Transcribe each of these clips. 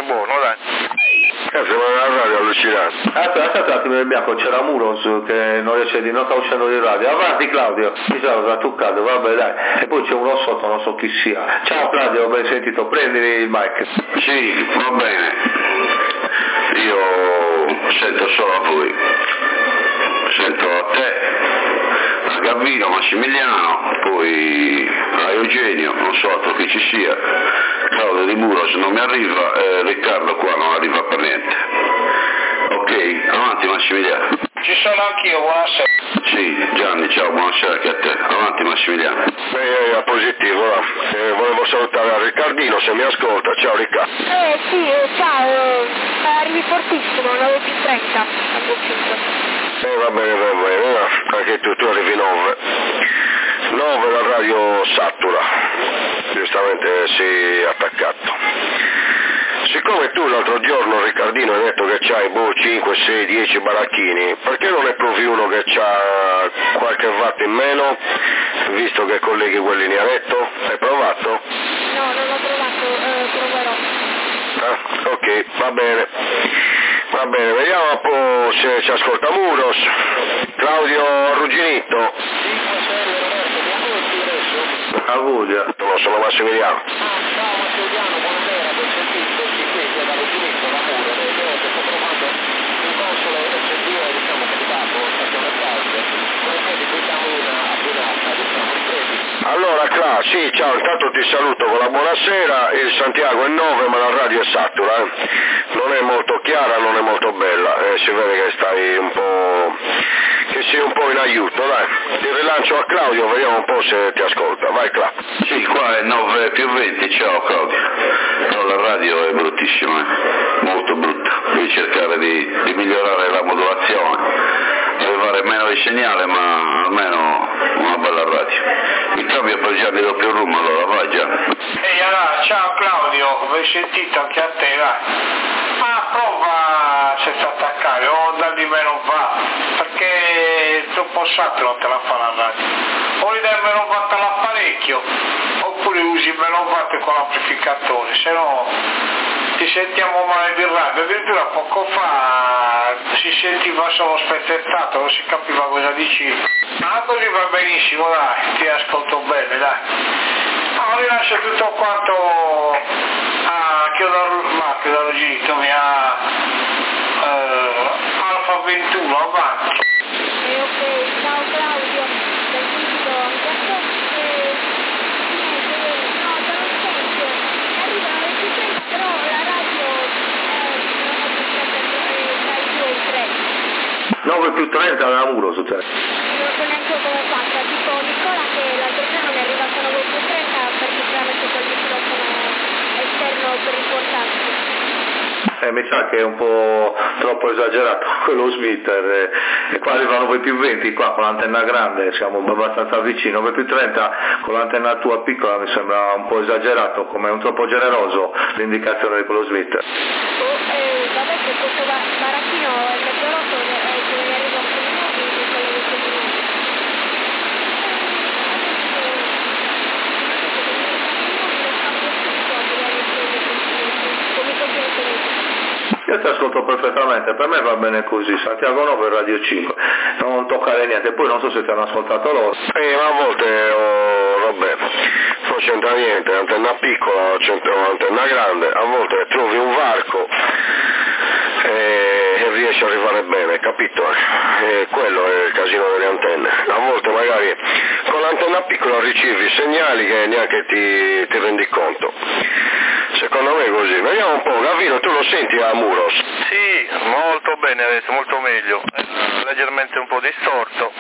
è buono, dai. Cazzo, ma la radio è allucinante. Aspetta un attimo, il bianco, c'era Muros che non riesce non sta uscendo di radio. Avanti Claudio, mi sono toccato, vabbè dai. E poi c'è uno sotto, non so chi sia. Ciao Claudio, ben sentito, prendi il mic. Sì, va bene. Io sento solo a voi. Sento a te, a Gavino, Massimiliano, poi a Eugenio, non so altro che ci sia. Claudio Di Muros non mi arriva, Riccardo qua non arriva per niente. Ok, avanti Massimiliano. Ci sono anch'io, buonasera. Sì, Gianni, ciao, buonasera anche a te. Avanti Massimiliano. È positivo, va. Volevo salutare Riccardino se mi ascolta. Ciao Riccardo. Sì, ciao. Arrivi fortissimo, 9+30 al 5. Va bene, anche tu arrivi 9. 9 la radio satura. Giustamente si è attaccato. Siccome tu l'altro giorno, Riccardino, hai detto che c'hai 5, 6, 10 baracchini, perché non ne provi uno che c'ha qualche watt in meno, visto che colleghi quelli in letto? Hai provato? No, non l'ho provato, proverò. Ok, va bene, vediamo un po' se ci ascolta Muros. Claudio Arrugginito. A Vuglia. No, sono Massimiliano. Ciao Massimiliano, buonasera, ben sentito, sì, qui è da Rugginetto, da Muro, io sto provando un console SD, diciamo che di capo, stazione calde, come di cui siamo una appinata, diciamo, in credi. Allora Cla, sì, ciao, intanto ti saluto con la buonasera, il Santiago è 9 ma la radio è satura, non è molto chiara, non è molto bella, si vede che stai un po', che sei un po' in aiuto, dai, ti rilancio a Claudio, vediamo un po' se ti ascolta, vai Cla. Sì, qua è 9+20, ciao Claudio. Però la radio è bruttissima, molto brutta. Devi cercare di migliorare la modulazione, arrivare meno di segnale, ma almeno una bella radio. Il cambio per Gianni doppio room, allora vai Gianni. Ehi allora, ciao Claudio, ho sentito anche a te, vai. Ma prova senza attaccare, o da di meno va, perché è troppo saturo non te la fa la radio. O gli dai meno watt all'apparecchio, oppure usi il meno watt con l'amplificatore, se no ti sentiamo male di radio. Addirittura poco fa si sentiva solo spezzettato, non si capiva cosa dicevi. Ma così va benissimo, dai, ti ascolto bene, dai. No, rilascio tutto quanto a Chiodo Arrugginito, a Alfa 21, avanti. Ok, ciao Claudio, benvenuto anche a te. No, te lo sento, arriva alle 6:30, però la radio non è più 9+30 da Muro su te. non so neanche come faccia, tipo Nicola che l'altro giorno mi è arrivato a 9+30 perché c'era messo quel microfono esterno per riportarsi. Mi sa che è un po' troppo esagerato quello Smith, e qua arrivano 9+20 qua con l'antenna grande, siamo abbastanza vicini, 9+30 con l'antenna tua piccola mi sembra un po' esagerato, come un troppo generoso l'indicazione di quello Smith. Vabbè che questo baracchino è mezzo rotto, che mi arriva a 6 minuti, in quello di 6 minuti. Io ti ascolto perfettamente, per me va bene così, Santiago 9 Radio 5, non toccare niente, poi non so se ti hanno ascoltato loro. Ma a volte, vabbè, non c'entra niente, antenna piccola, c'entra un'antenna grande, a volte trovi un varco e riesci a arrivare bene, capito? Quello è il casino delle antenne, a volte magari con l'antenna piccola ricevi segnali che neanche ti rendi conto. Secondo me è così. Vediamo un po', Gavino, tu lo senti a Muros? Sì, molto bene adesso, molto meglio. È leggermente un po' distorto,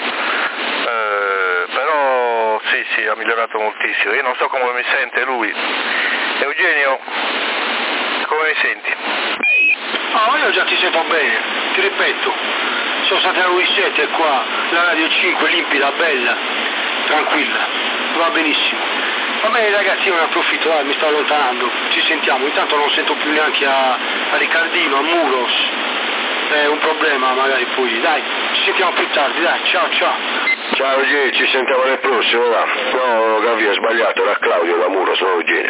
però sì, ha migliorato moltissimo. Io non so come mi sente lui. Eugenio, come mi senti? Io già ti sento bene, ti ripeto, sono stati a lui 7 qua, la radio 5, limpida, bella, tranquilla, va benissimo. Va bene ragazzi, io ne approfitto, dai, mi sto allontanando, ci sentiamo, intanto non sento più neanche a Riccardino, a Muros, è un problema magari poi, dai, ci sentiamo più tardi, dai, ciao. Ciao Eugenio, ci sentiamo nel prossimo, va. No, Gavi è sbagliato, era Claudio da Muros, non Eugenio.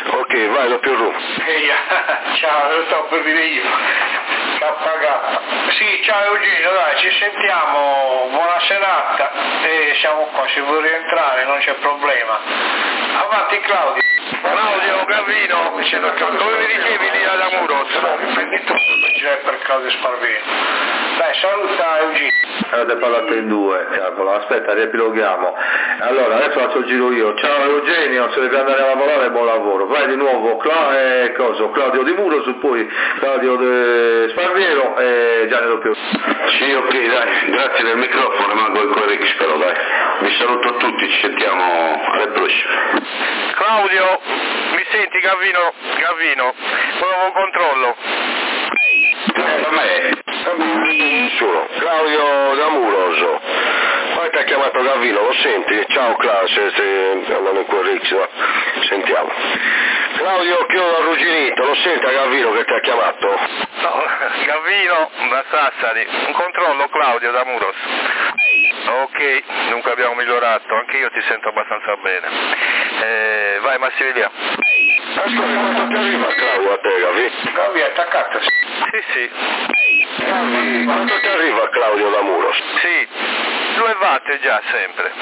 Ok, vai, doppio room. Ciao, lo sto per dire io. KK. Sì, ciao Eugenio, dai, ci sentiamo, buona serata e siamo qua, se vuoi rientrare non c'è problema. Avanti Claudio. Claudio Gavino, come mi dicevi lì ad Amuros? Prendi tu, girare per Claudio Sparvino. Dai, saluta Eugenio. Avete parlato in due, cavolo, aspetta, riepiloghiamo. Allora, adesso faccio il giro io. Ciao Eugenio, se devi andare a lavorare, buon lavoro. Vai di nuovo, Claudio Di Muros, poi Claudio Sparviero e Gianni Doppio. Sì, ok, dai, grazie del microfono, rimango in Corix però, dai. Vi saluto a tutti, ci sentiamo alle prossime. Claudio, mi senti Gavino? Nuovo controllo. Da me. Nessuno. Claudio D'Amuroso. Poi ti ha chiamato Gavino, lo senti? Ciao Claudio, se andando in Corix, va. Sentiamo. Claudio Chiodo Arrugginito, lo senti a Gavino che ti ha chiamato? No, Gavino da Sassari. Un controllo Claudio D'Amuros. Ok, dunque abbiamo migliorato, anche io ti sento abbastanza bene. Vai Massimiliano. Ascolta, quanto ti arriva Claudio a te, Gavi? Gavi è attaccato. Sì. Gavi, quanto ti arriva Claudio D'Amuros? Sì, 2 watt già sempre.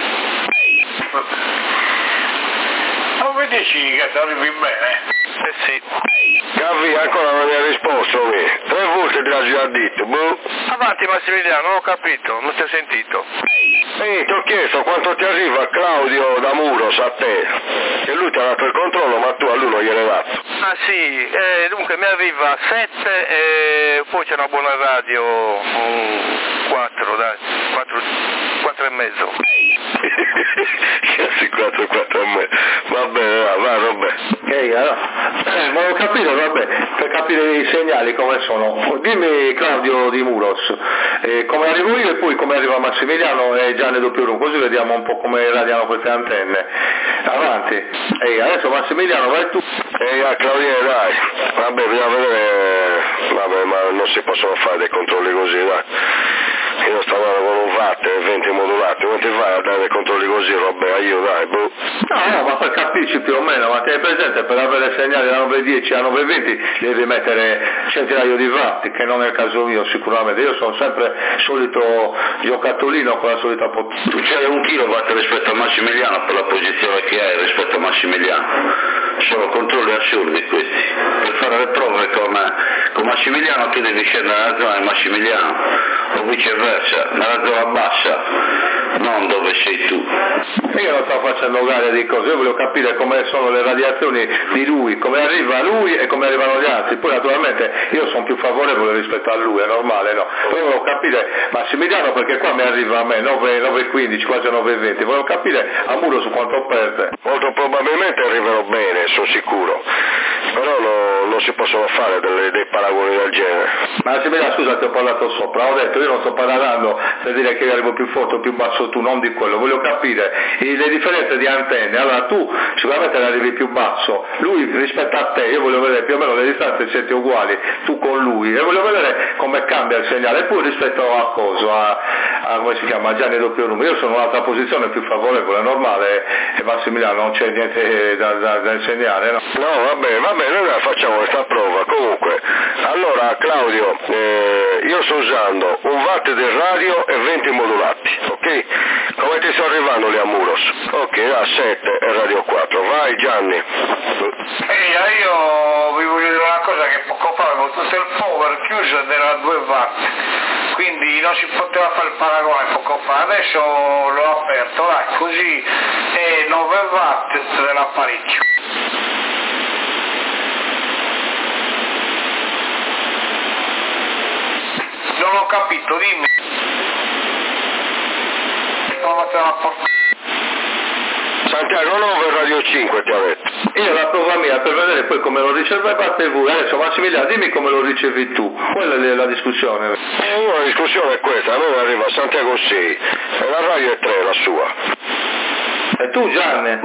Non mi dici che ti arrivi bene? Sì. Gavi ancora non mi ha risposto, 3 volte ti ha già detto, Avanti Massimiliano, non ho capito, non ti ho sentito. Ti ho chiesto quanto ti arriva Claudio D'Amuros a te, e lui ti ha dato il controllo ma tu a lui non gliel'hai dato. Ah sì, dunque mi arriva 7 e poi c'è una buona radio, 4 dai, 4 e mezzo. Sì, 4 e mezzo, va bene, vabbè. Ok, allora, volevo capire, per capire i segnali come sono. Dimmi Claudio Di Muros, come arrivo io e poi come arriva Massimiliano e Gianni Doppio Room, così vediamo un po' come radiano queste antenne. Avanti. Adesso Massimiliano vai tu. Claudio dai, vabbè bisogna vedere, ma non si possono fare dei controlli così, dai. Io stavo con un watt e 20 modulati, come ti fai a dare dei controlli così, vabbè, io dai, No, ma per capirci più o meno, ma ti hai presente, per avere segnali da 910 a 920 devi mettere centinaio di watt, che non è il caso mio sicuramente, io sono sempre solito giocattolino con la solita potenza. Tu c'hai 1 kilowatt rispetto a Massimiliano per la posizione che hai rispetto a Massimiliano. Sono controlli assurdi questi. Per fare le prove con Massimiliano tu devi scendere nella zona di Massimiliano o viceversa, nella zona bassa, non dove sei tu. Io non sto facendo gare di cose, io voglio capire come sono le radiazioni di lui, come arriva lui e come arrivano gli altri, poi naturalmente io sono più favorevole rispetto a lui, è normale, no? Poi volevo capire Massimiliano perché qua mi arriva a me 9,15, quasi 9,20, volevo capire a Muro su quanto perde. Molto probabilmente arriverò bene, sono sicuro, però non si possono fare dei paragoni del genere. Massimiliano scusa ti ho parlato sopra, ho detto io non sto parlando per dire che io arrivo più forte o più basso tu, non di quello, voglio capire le differenze di antenne, allora tu sicuramente ne arrivi più basso, lui rispetto a te, io voglio vedere più o meno le distanze siete uguali, tu con lui, e voglio vedere come cambia il segnale, e poi rispetto a come si chiama, Gianni Doppio Room, io sono in un'altra posizione più favorevole, normale, e Massimiliano non c'è niente da insegnare, no? No, va bene, noi facciamo questa prova, comunque, allora Claudio, io sto usando 1 watt del radio e 20 modulati, ok? Come ti sto arrivando lì a Muros? Ok, a 7 e radio 4, vai Gianni. Io vi voglio dire una cosa, che poco fa avevo tutto il power chiuso ed era a 2 watt, quindi non si poteva fare il paragone poco fa, adesso l'ho aperto, dai, così è 9 watt dell'apparecchio. Non ho capito, dimmi. Santiago 9 Radio 5 ti ha detto. Io la prova mia per vedere poi come lo ricevevate voi, adesso Massimiliano dimmi come lo ricevi tu, quella è la discussione. La discussione è questa, a noi arriva a Santiago 6 e la radio è 3 la sua. E tu Gianni?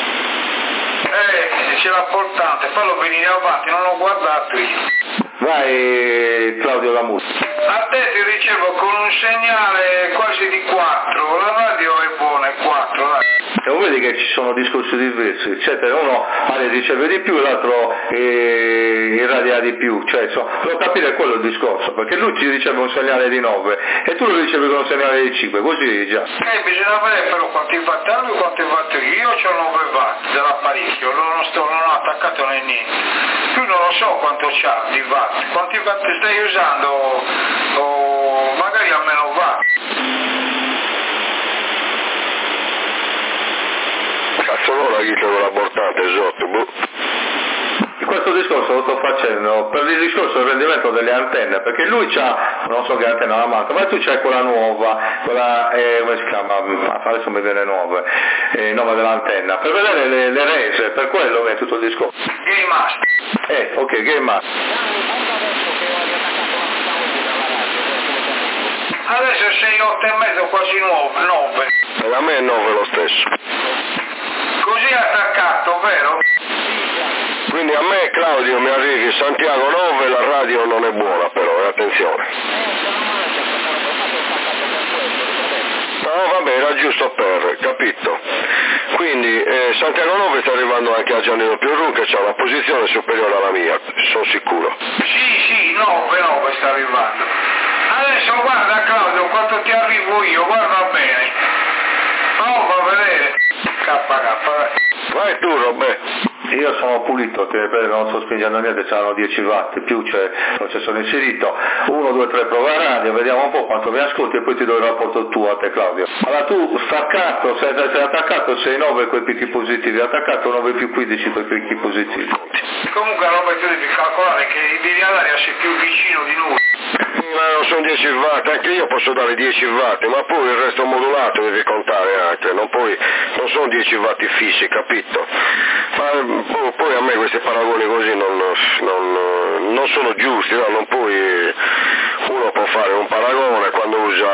C'è la portante, poi lo venire avanti, non ho guardato io. Vai Claudio Lamusso. A te ti ricevo con un segnale quasi di 4, la radio è buona, è 4, dai. non vedi che ci sono discorsi diversi, eccetera, uno riceve di più, l'altro irradia di più, cioè devo capire quello il discorso, perché lui ci riceve un segnale di 9 e tu lo ricevi con un segnale di 5, così già. Bisogna vedere però quanti watt ha lui, quanti watt io ho 9 watt dell'apparecchio, non ho attaccato né niente, tu non lo so quanto c'ha di watt, quanti watt stai usando, o magari almeno watt. Cazzo non la chitarra dell'abortante sotto, Questo discorso lo sto facendo per il discorso del rendimento delle antenne, perché lui c'ha, non so che antenna la manca, ma tu c'hai quella nuova, quella, come si chiama, adesso mi viene nuova dell'antenna, per vedere le rese, per quello è tutto il discorso. Game Master. Ok, Game Master. Adesso sei 8,5, quasi 9. E a me è 9 lo stesso. Così attaccato, vero? Quindi a me, Claudio, mi arrivi Santiago 9, la radio non è buona però, attenzione. No, vabbè, era giusto per, capito? Quindi Santiago 9 sta arrivando anche a Giannino Piorun, che ha una posizione superiore alla mia, sono sicuro. Sì, 9 sta arrivando. Adesso guarda Claudio, quanto ti arrivo io, guarda bene. Prova a vedere. KK. Vai tu, Robè. Io sono pulito, non sto spingendo niente, c'erano 10 watt, più c'è il processore inserito, 1, 2, 3 prova radio, vediamo un po' quanto mi ascolti e poi ti do il rapporto tuo a te Claudio. Allora tu staccato, sei attaccato 6,9 coi picchi positivi, attaccato 9 più 15 coi picchi positivi. Comunque Roberto devi calcolare che in linea d'aria sei più vicino di noi. Ma non sono 10 watt, anche io posso dare 10 watt, ma poi il resto modulato devi contare anche, non sono 10 watt fissi, capito? Ma poi a me questi paragoni così non sono giusti, no? Uno può fare un paragone quando usa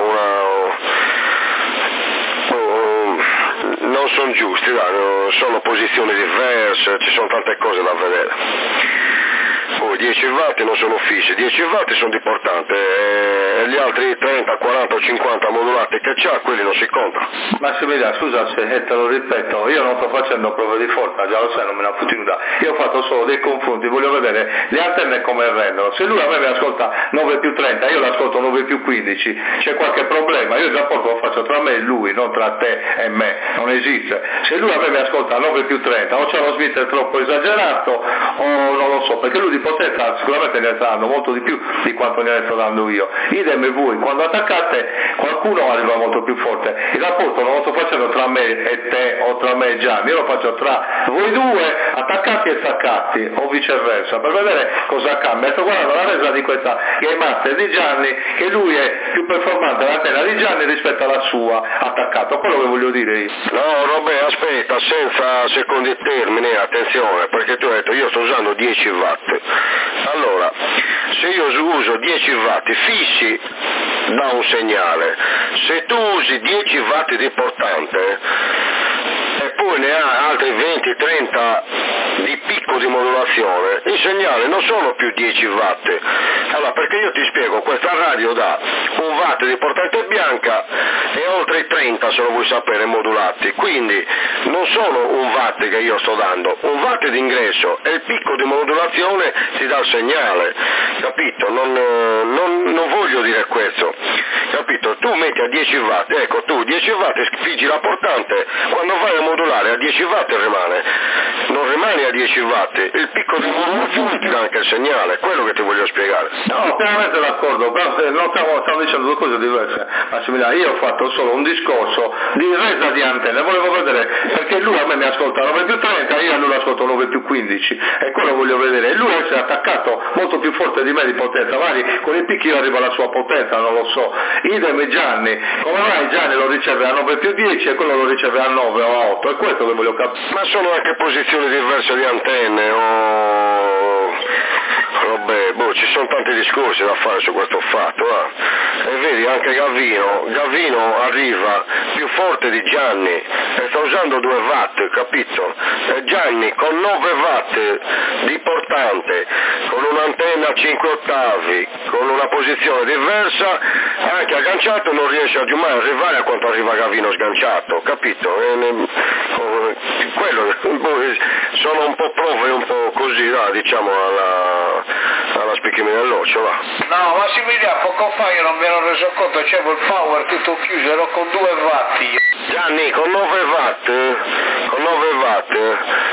non sono giusti, sono posizioni diverse, ci sono tante cose da vedere. Poi 10 watt non sono fissi, 10 watt sono importanti e gli altri 30, 40 o 50 modulati che c'ha, quelli non si contano. Massimiliano, scusa se te lo ripeto, io non sto facendo prove di forza, già lo sai, non me ne fottuto da. Io ho fatto solo dei confronti, voglio vedere le antenne come rendono. Se lui a me mi ascolta 9 più 30, io l'ascolto 9 più 15, c'è qualche problema, io il rapporto lo faccio tra me e lui, non tra te e me, non esiste. Se lui a me mi ascolta 9 più 30, o c'è uno splitter troppo esagerato, o non lo so, perché lui di potenza sicuramente ne sta dando molto di più di quanto ne sto dando io. Idem voi, quando attaccate qualcuno arriva molto più forte. Il rapporto non lo sto facendo tra me e te o tra me e Gianni, io lo faccio tra voi due attaccati e staccati o viceversa, per vedere cosa cambia. Sto guardando la resa di questa Game Master di Gianni, che lui è più performante l'antenna di Gianni rispetto alla sua attaccato, quello che voglio dire io. No, Robè, aspetta, senza secondi termini, attenzione, perché tu hai detto io sto usando 10 watt. Allora, se io uso 10 watt fissi dà un segnale, se tu usi 10 watt di portante e poi ne ha altri 20-30 di picco di modulazione, il segnale non sono più 10 watt. Allora, perché io ti spiego, questa radio dà 1 watt di portante bianca e oltre i 30, se lo vuoi sapere, modulati, quindi non sono 1 watt che io sto dando, 1 watt di ingresso e il picco di modulazione ti dà il segnale, capito? Non voglio dire questo, capito? Tu metti a 10 watt, ecco, tu 10 watt spingi la portante, quando vai a modulare a 10 watt non rimane a 10 watt, il picco di modulazione ti dà anche il segnale, quello che ti voglio spiegare. No, pienamente d'accordo, però stiamo dicendo due cose diverse, Massimiliano. Io ho fatto solo un discorso di resa di antenne, volevo vedere, perché lui a me mi ascolta 9 più 30, io a lui lo ascolto 9 più 15, e quello voglio vedere, e lui si è attaccato molto più forte di me di potenza, magari con i picchi io arrivo alla sua potenza, non lo so. Idem Gianni, come mai Gianni lo riceve a 9 più 10 e quello lo riceve a 9 o a 8, è questo che voglio capire. Ma sono anche posizioni diverse di antenne, vabbè, ci sono tanti discorsi da fare su questo fatto, e vedi anche Gavino arriva più forte di Gianni e sta usando 2 watt, capito? E Gianni con 9 watt di portante, con un'antenna a 5 ottavi, con una posizione diversa, anche agganciato non riesce mai a arrivare a quanto arriva Gavino sganciato, capito? Quello, sono un po' prove un po' così, diciamo alla spicchimi dell'occhio, va. No, Massimiliano, poco fa io non mi ero reso conto, c'avevo il power tutto chiuso, ero con 2 watt io. Gianni, con 9 watt,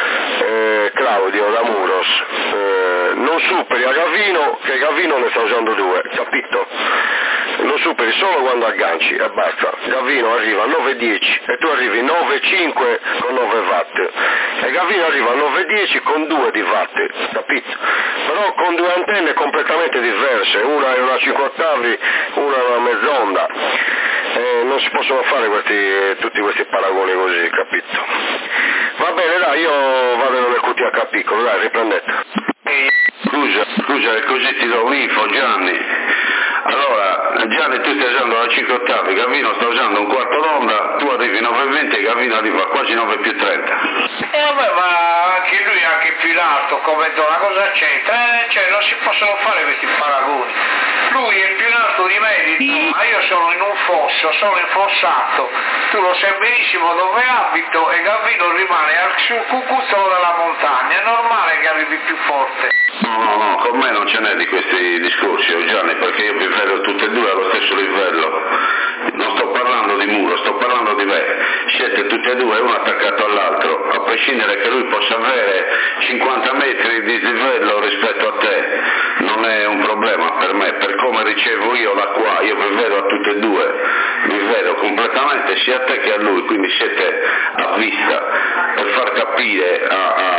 Claudio da Muros, non superi a Gavino, che Gavino ne sta usando 2, capito? Lo superi solo quando agganci e basta. Gavino arriva a 9,10 e tu arrivi 9,5 con 9 watt e Gavino arriva a 9,10 con 2 di watt, capito? Però con 2 antenne completamente diverse, una è una 5 ottavi, una è una mezz'onda, non si possono fare tutti questi paragoni così, capito? Va bene, dai, io vado nelle QTH piccolo, dai, riprendete. Scusa, così ti do un'info, Gianni. Allora, Gianni, tu stai usando la 5 ottavi, Gavino sta usando un quarto d'onda, tu arrivi 9,20 e Gavino arriva quasi 9,30. E vabbè, ma anche lui è anche più in alto come donna, cosa c'entra? Cioè, non si possono fare questi paragoni. Lui è più in alto di me, ma io sono in un fosso, sono infossato, tu lo sai benissimo dove abito e Gavino rimane sul cucuzzolo della montagna, è normale che arrivi più forte. No, con me non ce n'è di questi discorsi, Gianni, perché io vi vedo tutte e due allo stesso livello. Non sto parlando di Muro, sto parlando di me. Siete tutti e due uno attaccato all'altro, a prescindere che lui possa avere 50 metri di livello rispetto a te. Non è un problema per me, per come ricevo io da qua, io vi vedo a tutti e due, vi vedo completamente sia a te che a lui, quindi siete a vista, per far capire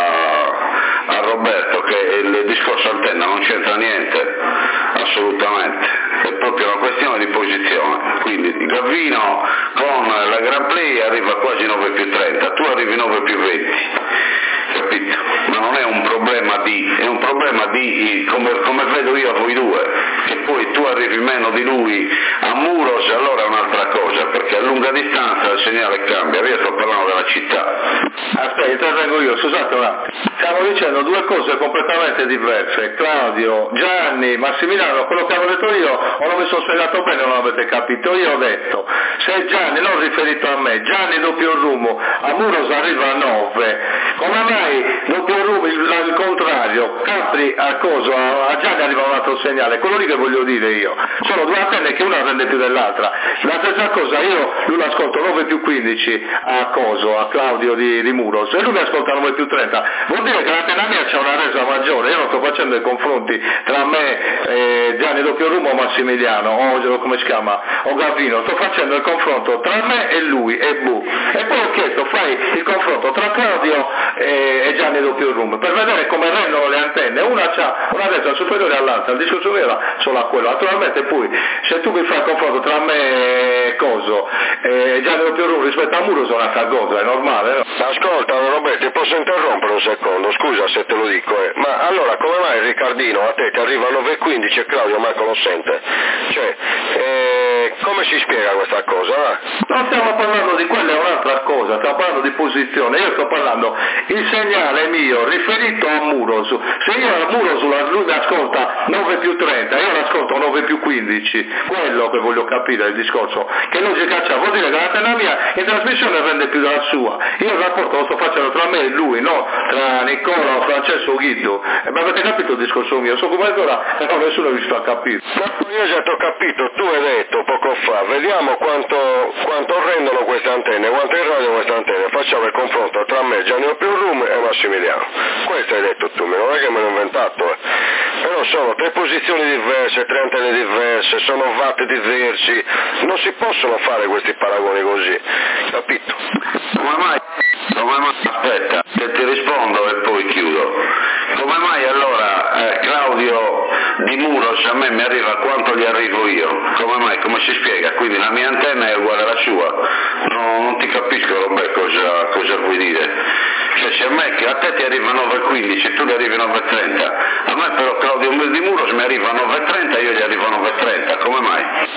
a Roberto che il discorso antenna non c'entra niente, assolutamente, è proprio una questione di posizione, quindi Gavino con la Grand Play arriva quasi 9,30, tu arrivi 9,20, capito? Ma non è un problema è un problema di come vedo io a voi due, che poi tu arrivi meno di lui a Muros, allora è un'altra cosa, perché a lunga distanza il segnale cambia, io sto parlando della città. Aspetta, intervengo io, scusate un attimo. Stiamo dicendo due cose completamente diverse. Claudio, Gianni, Massimiliano, quello che avevo detto io, o non mi sono spiegato bene o non avete capito? Io ho detto, se Gianni, non riferito a me, Gianni doppio rummo, a Muros arriva a 9, come mai doppio rummo il contrario, Capri a Gianni arriva un altro segnale, quello lì che voglio dire io. Sono due antenne che una rende più dell'altra. La stessa cosa, lui l'ascolto 9+15 a Claudio di Muros, e lui mi ascolta 9+30, vuol dire che l'antenna mia c'è una resa maggiore, io non sto facendo i confronti tra me, Gianni doppio rummo o Massimiliano, o come si chiama, o Gavino, sto facendo il confronto tra me e lui, e poi ho chiesto, fai il confronto tra Claudio e Gianni doppio rummo, per vedere come rendono le antenne, una ha una resa superiore all'altra, il discorso mio era solo a quello, naturalmente poi, se tu mi fai il confronto tra me e Gianni doppio rummo rispetto a Muro sono un'altra cosa, è normale, no? Ascolta Roberto, ti posso interrompere un secondo, scusa se te lo dico, ma allora come mai Riccardino a te ti arriva a 9,15 e Claudio manco lo sente? Cioè, come si spiega questa cosa? Non stiamo parlando di quella, è un'altra cosa, stiamo parlando di posizione, io sto parlando il segnale mio riferito a Muros, se io a Muros lui mi ascolta 9+30, io l'ascolto 9+15, quello che voglio capire il discorso, che logica c'ha, vuol dire che l'antenna mia in trasmissione rende più della sua, io il rapporto lo sto facendo tra me e lui, no tra Nicola, Francesco o Guido, ma avete capito il discorso mio? So come ancora nessuno è riuscito a capire. No, io già ti ho capito, tu hai detto poco fa, vediamo quanto rendono queste antenne, quanto irradiano queste antenne, facciamo il confronto tra me, Gianni doppio rummo e Massimiliano, questo hai detto tu, non è che me l'ho inventato, però sono 3 posizioni diverse, 3 antenne diverse, sono watt diversi, non si possono fare questi paragoni così, capito? Come mai? Aspetta, che ti rispondo e poi chiudo. Come mai allora Claudio di Muros a me mi arriva quanto gli arrivo io? Come mai? Come si spiega? Quindi la mia antenna è uguale alla sua? No, non ti capisco Roberto cosa vuoi dire. Cioè se a te ti arriva 9,15 tu gli arrivi 9,30, a me però Claudio di Muros mi arriva 9,30 e io gli arrivo 9,30, come mai?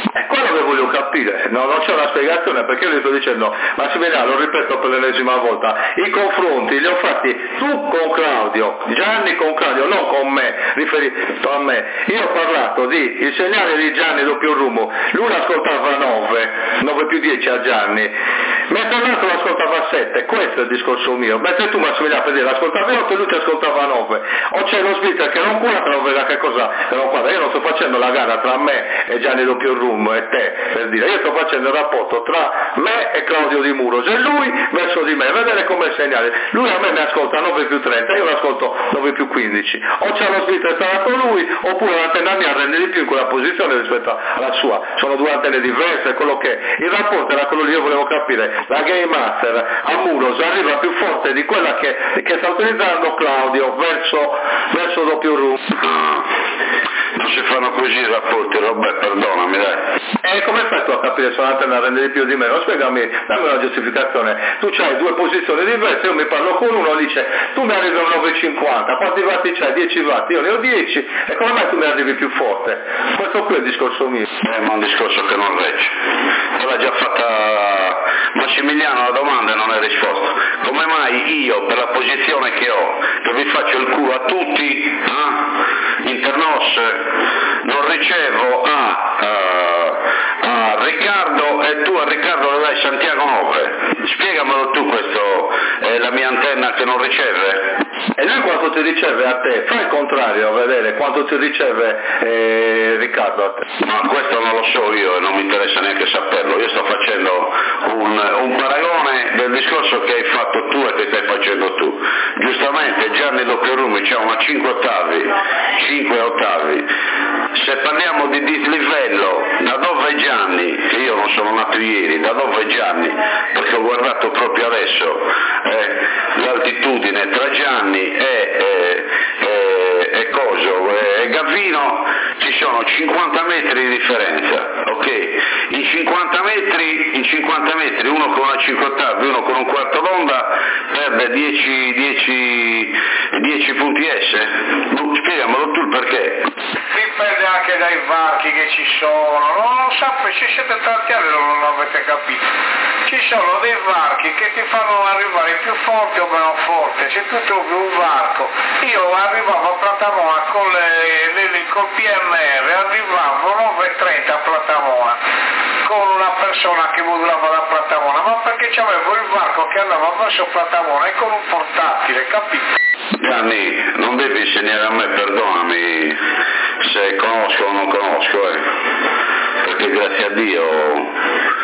È quello che voglio capire, no, non c'è una spiegazione, perché io gli sto dicendo, Massimiliano, lo ripeto per l'ennesima volta, i confronti li ho fatti tu con Claudio, Gianni con Claudio, non con me, riferito a me. Io ho parlato di il segnale di Gianni doppio rumbo, lui l'ascoltava 9 più 10 a Gianni, mentre l'altro l'ascoltava 7, questo è il discorso mio, mentre tu Massimiliano per dire l'ascoltavi 8 e lui ti ascoltava 9, o c'è lo splitter che non quadra o veda che cosa che non quadra. Io non sto facendo la gara tra me e Gianni doppio rumbo e te, per dire, io sto facendo il rapporto tra me e Claudio Di Muros e lui verso di me, vedere come il segnale, lui a me mi ascolta 9 più 30, io l'ascolto 9 più 15, o c'è lo splitter installato lui oppure l'antenna mia rende di più in quella posizione rispetto alla sua, sono due antenne diverse, quello che il rapporto era quello lì. Io volevo capire, la Game Master a Muros arriva più forte di quella che sta utilizzando Claudio verso doppio rumbo. Non si fanno così i rapporti, Roberto, perdonami, dai. E come fai tu a capire se l'antenna rende di più di meno? Spiegami, dammi una giustificazione. Tu c'hai due posizioni diverse, io mi parlo con uno, dice tu mi arrivi a 9,50, quanti watt c'hai? 10 watt, io ne ho 10, e come mai tu mi arrivi più forte? Questo qui è il discorso mio. Ma un discorso che non regge. Te l'ha già fatta Massimiliano la domanda e non hai risposto. Come mai io, per la posizione che ho, che vi faccio il culo a tutti, Internos, non ricevo a Riccardo e tu a Riccardo le dai Santiago 9? Spiegamelo tu, questo è la mia antenna che non riceve? E lui quanto ti riceve a te? Fai il contrario a vedere quanto ti riceve Riccardo a te. Ma questo non lo so io e non mi interessa neanche saperlo. Io sto facendo un paragone del discorso che hai fatto tu e che stai facendo tu. Giustamente Gianni doppio rumbo c'ha una 5 ottavi. Se parliamo di dislivello, da dove Gianni, che io non sono nato ieri, da dove Gianni, perché ho guardato proprio adesso l'altitudine tra Gianni e Gavino, ci sono 50 metri di differenza, ok? In 50 metri uno con una 5 ottavi, uno con un quarto d'onda perde 10 punti S. Spiegamelo tu il perché. Dipende anche dai varchi che ci sono, non sapete, ci siete tanti anni e non avete capito. Ci sono dei varchi che ti fanno arrivare più forte o meno forte. Se tu trovi un varco, io arrivavo a Platamona col PMR, arrivavo 9,30 a Platamona con una persona che modulava da Platamona, ma perché c'avevo il varco che andava verso Platamona e con un portatile, capito? Gianni, non devi insegnare a me, perdonami se conosco o non conosco, perché grazie a Dio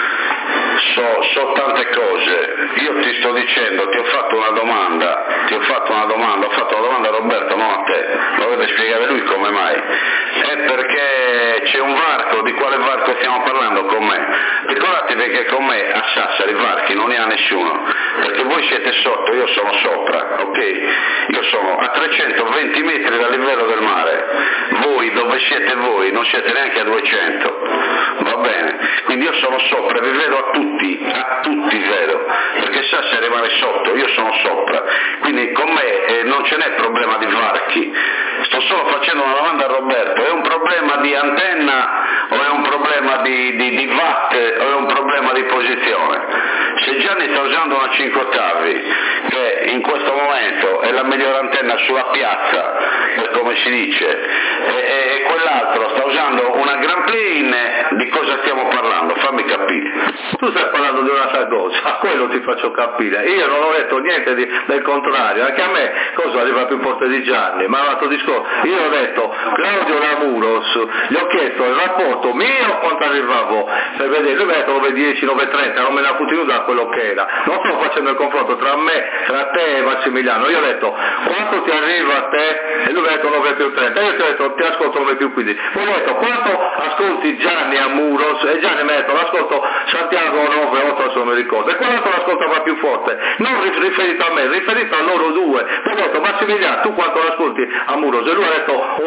so tante cose. Io ti sto dicendo, ti ho fatto una domanda, ho fatto una domanda a Roberto, non a te, lo deve spiegare lui come mai. È perché c'è un varco, di quale varco stiamo parlando con me? Ricordatevi che con me a Sassari varchi non ne ha nessuno, perché voi siete sotto, io sono sopra, ok? Io sono a 320 metri dal livello del mare, voi dove siete voi non siete neanche a 200, va bene? Quindi io sono sopra, vi vedo a tutti vedo, perché Sassari rimane sotto, io sono sopra, quindi con me non ce n'è problema di varchi. Sto solo facendo una domanda a Roberto, è un problema di antenna o è un problema di watt o è un problema di posizione? Se Gianni sta usando una 5 ottavi, che in questo momento è la migliore antenna sulla piazza, per come si dice, e quell'altro sta usando una Grand Plane, di cosa stiamo parlando? Fammi capire. Tu stai parlando di un'altra cosa, a quello ti faccio capire. Io non ho detto niente del contrario, anche a me cosa arriva più forte di Gianni, ma l'altro discorso, io ho detto Claudio Lamuros, gli ho chiesto il rapporto mio quanto arrivavo, per vedere, lui mi ha detto 9,10, 9,30, non me ne ha fottuto da quello che era, non sto facendo il confronto tra te e Massimiliano, io ho detto quanto ti arriva a te e lui mi ha detto 9 più 30, io ti ho detto ti ascolto 9 più 15, poi ho detto quanto ascolti Gianni a Muros e Gianni mi ha detto l'ascolto Santiago 9, 8 se non mi ricordo, e quell'altro l'ascoltava più forte, non riferito a me, riferito a loro due, poi ho detto Massimiliano tu quanto l'ascolti a Muros e lui ha detto un valore di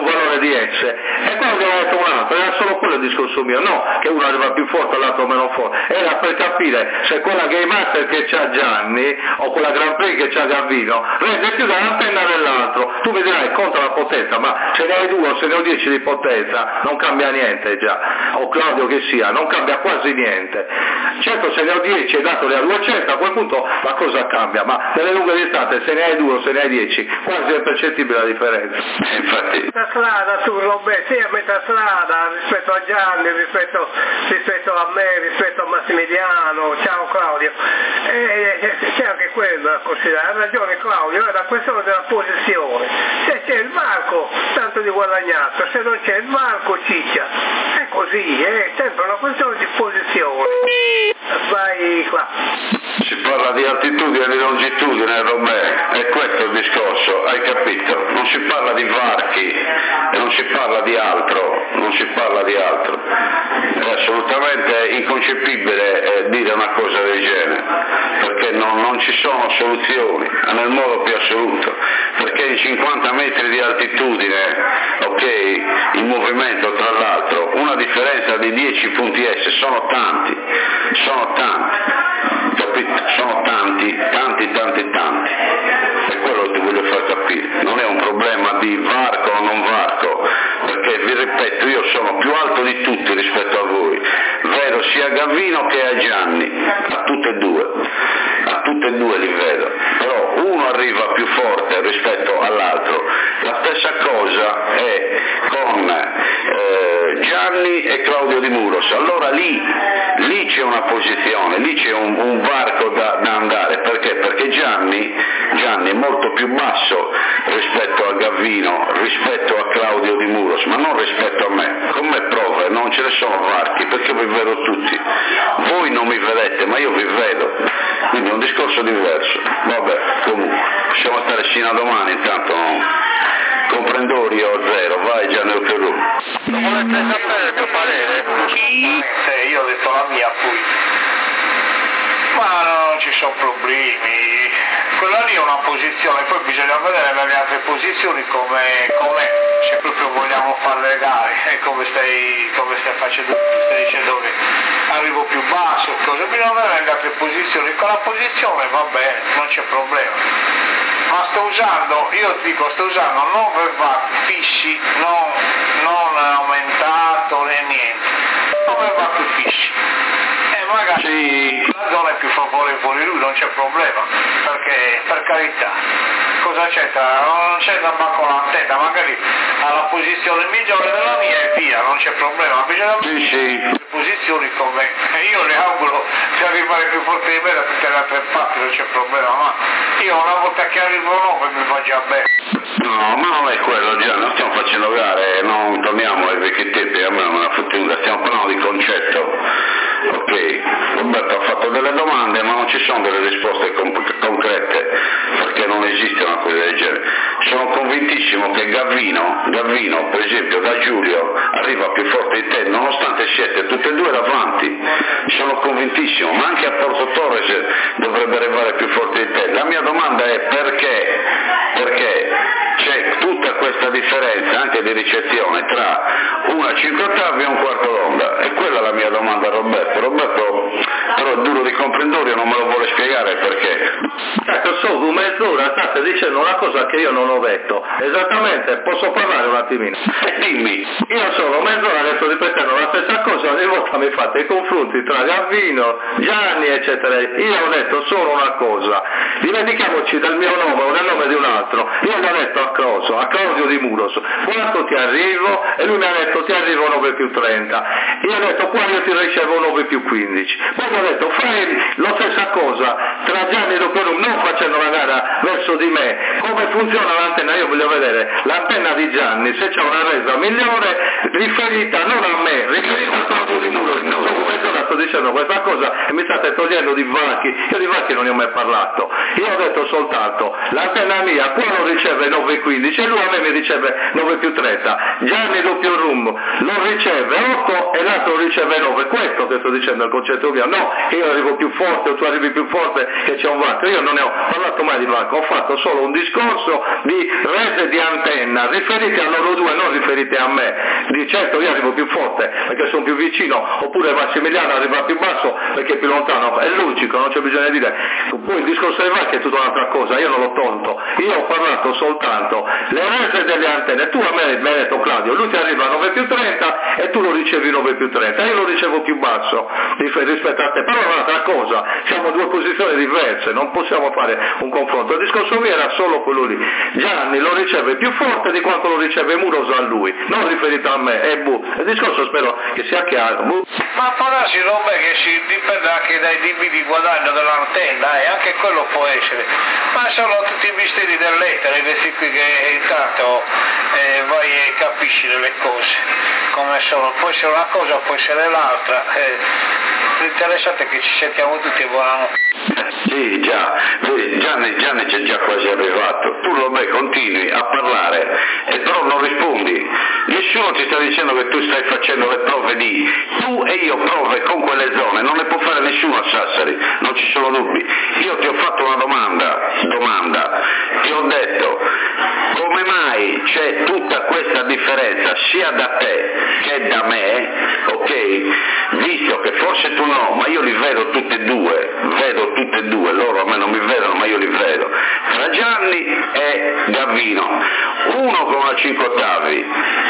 ADS, e quello che aveva detto un altro, era solo quello il discorso mio, no che uno arriva più forte e l'altro meno forte, era per capire se quella Game Master che c'ha Gianni o quella Grand Prix che c'ha Gavino rende più dall'antenna dell'altro. Tu mi dirai conta la potenza, ma se ne hai 2 o se ne ho 10 di potenza non cambia niente già, o Claudio che sia, non cambia quasi niente. Certo, se ne ho 10 e datole a 200, a quel punto la cosa cambia, ma nelle lunghe distanze se ne hai 2 o se ne hai 10 quasi è percettibile la differenza. Infatti. Metà strada tu Roberto, sì, a metà strada rispetto a Gianni, rispetto a me, rispetto a Massimiliano. Ciao Claudio. C'è anche quello da considerare, ha ragione Claudio, è la questione della posizione. Se c'è il varco, tanto di guadagnato, se non c'è il varco ciccia. È così, è sempre una questione di posizione. Vai qua. Si parla di altitudine e di longitudine, Roberto, è questo il discorso, hai capito? Non si parla di varchi e non si parla di altro, È assolutamente inconcepibile dire una cosa del genere, perché non ci sono soluzioni, nel modo più assoluto, perché in 50 metri di altitudine, ok, il movimento tra l'altro, una differenza di 10 punti S, sono tanti, capito? Sono tanti, è quello che ti voglio far capire, non è un problema di varco o non varco, perché vi ripeto, io sono più alto di tutti rispetto a voi, vedo sia Gavino che a Gianni, a tutte e due li vedo, però uno arriva più forte rispetto all'altro. La stessa cosa è con Gianni e Claudio Di Muros, allora lì c'è una posizione, lì c'è un varco da andare, perché Gianni è molto più basso rispetto a Gavino, rispetto a Claudio Di Muros, ma non rispetto a me. Con me prove, non ce ne sono varchi, perché vi vedo tutti. Voi non mi vedete, ma io vi vedo, quindi è un discorso diverso. Vabbè, comunque, possiamo stare fino a domani, intanto comprendori o zero, vai Gianni Perù. Non volete sapere il mio parere? Io ho detto la mia poi. Ma non ci sono problemi, quella lì è una posizione, poi bisogna vedere le altre posizioni com'è, se proprio vogliamo fare le gare, come stai facendo, stai dicendo che arrivo più basso, bisogna vedere le altre posizioni, con la posizione va bene, non c'è problema, ma sto usando 9 watt fissi, non aumentato né niente, 9 watt fissi. Magari la zona è più favorevole lui, non c'è problema, perché per carità, cosa c'entra? Non c'entra manco l'antenna, magari ha la posizione migliore della mia e via, non c'è problema, bisogna vedere le posizioni come io le auguro di arrivare più forte di me da tutte le altre parti, non c'è problema, ma io una volta che arrivo 9 mi va già bene. No, ma non è quello già, non stiamo facendo gare, non torniamo ai vecchi tempi, a me non me la fottuta, stiamo parlando di concetto. Ok, Roberto ha fatto delle domande ma non ci sono delle risposte concrete, perché non esiste una cosa del genere. Sono convintissimo che Gavino per esempio da Giulio arriva più forte di te, nonostante siete tutte e due davanti, sono convintissimo, ma anche a Porto Torres dovrebbe arrivare più forte di te. La mia domanda è perché c'è tutta questa differenza anche di ricezione tra una 5 ottavi e un quarto d'onda, e quella è la mia domanda a Roberto però è duro di comprendorio, non me lo vuole spiegare perché. Ecco, solo mezz'ora state dicendo una cosa che io non ho detto, esattamente, posso parlare un attimino? Dimmi. Io sono mezz'ora che sto ripetendo la stessa cosa, ogni volta mi fate i confronti tra Gavino, Gianni eccetera, io ho detto solo una cosa, dimentichiamoci del mio nome o del nome di un altro, io gli ho detto a Claudio Di Muros, quanto ti arrivo? E lui mi ha detto ti arrivo 9 più 30, io ho detto qua io ti ricevo 9 più 15, poi mi ho detto fai la stessa cosa tra Gianni e Doperum, non facendo la gara verso di me, come funziona l'antenna, io voglio vedere l'antenna di Gianni, se c'è una resa migliore riferita non a me, riferita a Claudio Di Muros, sto dicendo questa cosa e mi state togliendo di Vacchi. Io di Vacchi non ne ho mai parlato. Io ho detto soltanto, l'antenna mia qua lo riceve 9,15 e lui a me mi riceve 9+30. Gianni doppio room lo riceve 8 e l'altro riceve 9. Questo che sto dicendo è il concetto mio. No, che io arrivo più forte o tu arrivi più forte che c'è un Vacco. Io non ne ho parlato mai di Vacco, ho fatto solo un discorso di rete di antenna riferite a loro due, non riferite a me. Di certo io arrivo più forte perché sono più vicino, oppure Massimiliano arriva più basso perché è più lontano, è logico, non c'è bisogno di dire. Poi il discorso dei Vacchi è tutta un'altra cosa, io non l'ho tolto, io ho parlato soltanto le rete delle antenne. Tu a me mi hai detto Claudio, lui ti arriva a 9+30 e tu lo ricevi 9+30, io lo ricevo più basso rispetto a te, però è un'altra cosa, siamo due posizioni diverse, non possiamo fare un confronto. Il discorso mio era solo quello lì, Gianni lo riceve più forte di quanto lo riceve Muros a lui, non riferito a me, il discorso spero che sia chiaro. Ma può darsi Robè che si dipende anche dai tipi di guadagno dell'antenna, anche quello può essere, ma sono tutti i misteri dell'etere, questi qui che intanto vai e capisci le cose come sono, può essere una cosa, può essere l'altra. L'interessante è che ci sentiamo tutti e buonanotte. Sì, già, Gianni c'è già quasi arrivato, tu Robè continui a parlare e però non rispondi, nessuno ti sta dicendo che tu stai facendo le prove di tu e io prove con quelle zone, non le può fare nessuno a Sassari, non ci sono dubbi. Io ti ho fatto una domanda, ti ho detto come mai c'è tutta questa differenza sia da te che da me, ok? Visto che forse tu no, ma io li vedo tutti e due, loro a me non mi vedono ma io li vedo, tra Gianni e Gavino, uno con una 5 ottavi,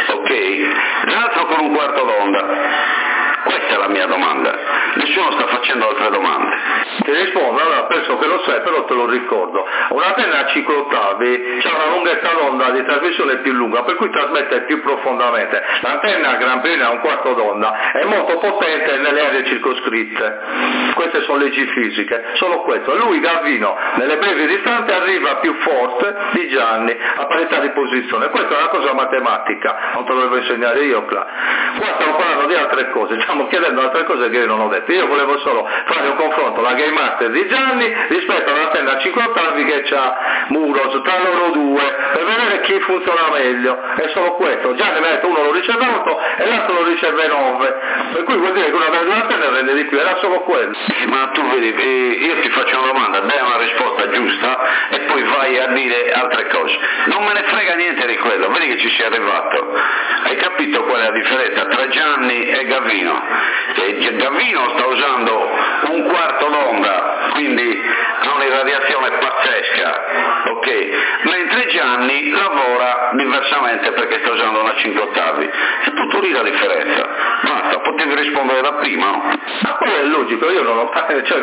ok? L'altro con un quarto d'onda. Questa è la mia domanda, nessuno sta facendo altre domande. Ti rispondo, allora penso che lo sai, però te lo ricordo. Un'antenna a 5 ottavi c'ha una lunghezza d'onda di trasmissione più lunga, per cui trasmette più profondamente. L'antenna Gran Premio a un quarto d'onda è molto potente nelle aree circoscritte. Queste sono leggi fisiche, solo questo. Lui, Gavino, nelle brevi distanze arriva più forte di Gianni a parità di posizione. Questa è una cosa matematica, non te lo devo insegnare io, qua stiamo parlando di altre cose, stiamo chiedendo altre cose che io non ho detto. Io volevo solo fare un confronto, la Game Master di Gianni rispetto all'antenna a 5 ottavi che c'ha Muros, tra loro due, per vedere chi funziona meglio. È solo questo. Gianni mi ha detto uno lo riceve 8 e l'altro lo riceve 9, per cui vuol dire che una delle due antenne rende di più, era solo quello. Ma tu vedi, io ti faccio una domanda, dai una risposta giusta e poi vai a dire altre cose. Non me ne frega niente di quello, vedi che ci sei arrivato. Hai capito qual è la differenza tra Gianni e Gavino? Che Gavino sta usando un quarto d'onda, quindi ha un'irradiazione pazzesca, ok? Mentre Gianni lavora diversamente perché sta usando una 5 ottavi. È tutto lì la differenza. Basta, potevi rispondere da prima, no? Ma quello è logico, io non ho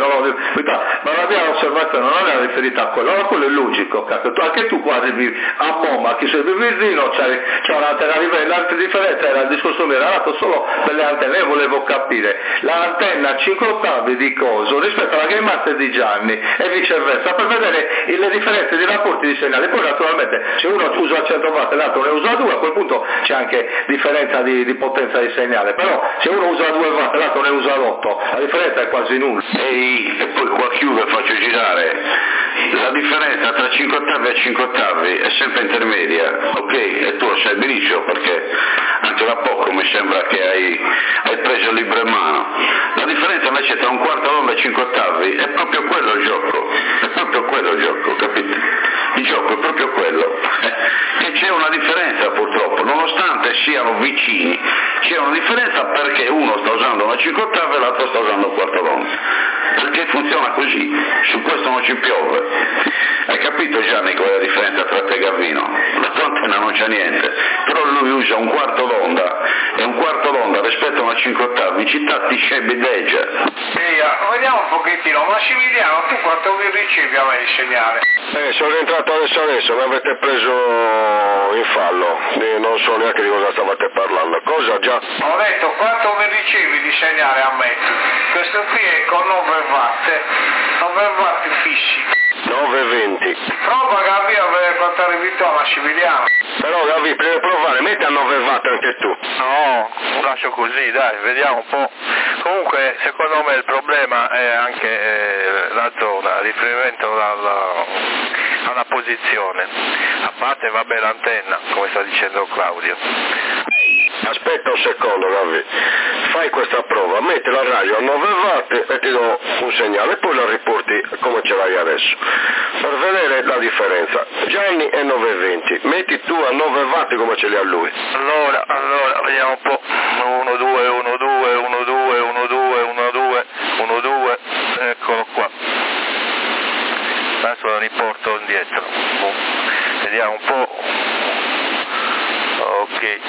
ma la mia osservazione non era riferita a quello, allora quello è logico, anche tu qua arrivi a Moma, chi sei più vicino, c'è un'antenna livello, l'altra differenza era il discorso mio, era dato solo per le antenne, io volevo capire l'antenna a 5 ottavi di coso rispetto alla Game Master di Gianni e viceversa, per vedere le differenze di rapporti di segnale. Poi naturalmente se uno usa 100 watt e l'altro ne usa 2, a quel punto c'è anche differenza di potenza di segnale, però se uno usa 2 watt e l'altro ne usa 8, la differenza è quasi nulla. E poi qua chiudo e faccio girare. La differenza tra 5 ottavi e 5 ottavi è sempre intermedia, ok? E tu lo sai benissimo perché anche da poco mi sembra che hai preso il libro in mano. La differenza invece tra un quarto d'onda e 5 ottavi è proprio quello il gioco, capito? Il gioco è proprio quello. E c'è una differenza purtroppo, nonostante siano vicini, c'è una differenza perché uno sta usando una 5 ottavi e l'altro sta usando un quarto d'onda. Perché funziona così, su questo non ci piove. Hai capito Gianni qual è la differenza tra te e Gavino? La tua antenna non c'è niente, però lui usa un quarto d'onda e un quarto d'onda rispetto a una 5 ottavi, in città ti scebideggia. Vediamo un pochettino, Massimiliano, tu quanto mi ricevi a me di segnale? Sono rientrato adesso, mi avete preso in fallo, non so neanche di cosa stavate parlando. Cosa già? Ho detto quanto mi ricevi di segnale a me? Questo qui è con 9 watt fissi. 9,20. Prova Gavi a vedere quanto arrivi tu a Massimiliano. Però Gavi, prima di provare, metti a 9 watt anche tu. No, lo lascio così, dai, vediamo un po' Comunque secondo me il problema è anche la zona, riferimento alla posizione, a parte vabbè l'antenna, come sta dicendo Claudio. Aspetta un secondo Gavi, fai questa prova, metti la radio a 9 watt e ti do un segnale e poi la riporti come ce l'hai adesso, per vedere la differenza. Gianni è 920, metti tu a 9 watt come ce li ha lui. Allora, vediamo un po', 1, 2, 1, 2, 1, 2, 1, 2, 1, 2, 1, 2, eccolo qua. Adesso la riporto indietro, vediamo un po'. Ok.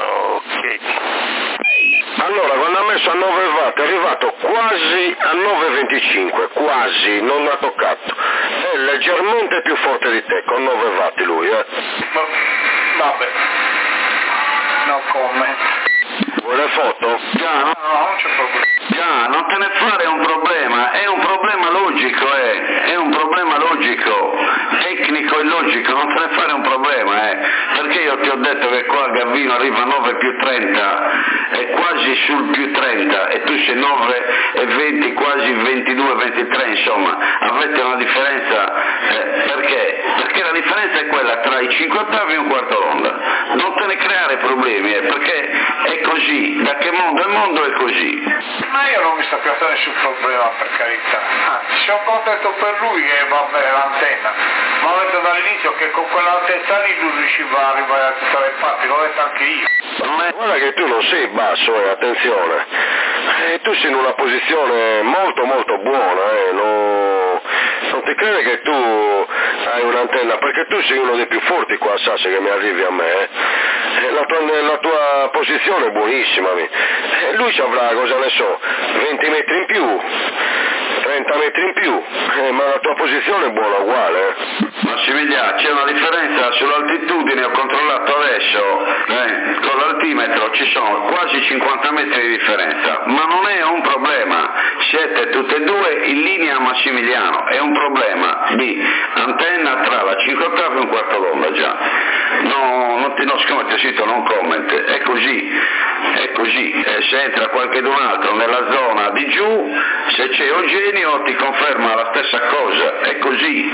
Allora, quando ha messo a 9 watt è arrivato quasi a 9,25, quasi, non ha toccato. È leggermente più forte di te, con 9 watt lui, Vabbè, no comment. Vuoi le foto? Già, No, non c'è problema. Già, non te ne fare un problema, è un problema logico, è un problema logico, tecnico e logico, non te ne fare un problema, perché io ti ho detto che qua Gavino arriva a 9 più 30, è quasi sul più 30 e tu sei 9 e 20, quasi 22, 23, insomma, avete una differenza, perché? Perché la differenza è quella tra i 5 ottavi e un quarto d'onda, non te ne creare problemi, perché è così, da che mondo è mondo è così. Ma io non mi sto piazzando nessun problema, per carità, anzi sono contento per lui che va bene l'antenna, ma ho detto dall'inizio che con quell'altezza lì lui riusciva a arrivare a tutte le parti, l'ho detto anche io. Guarda che tu non sei basso, attenzione, tu sei in una posizione molto molto buona, non ti credi che tu hai un'antenna, perché tu sei uno dei più forti qua a Sasse che mi arrivi a me, la tua posizione è buonissima, lui ci avrà, cosa ne so, 20 metri in più, 30 metri in più, ma la tua posizione è buona uguale. Massimiliano, c'è una differenza sull'altitudine, ho controllato adesso, con l'altimetro ci sono quasi 50 metri di differenza, ma non è un problema, siete tutte e due in linea Massimiliano, è un problema di antenna tra la 5 ottavi e un quarto d'onda già. No, siccome ti sito non comment, è così, se entra qualcun altro nella zona di giù, se c'è Eugenio ti conferma la stessa cosa, è così.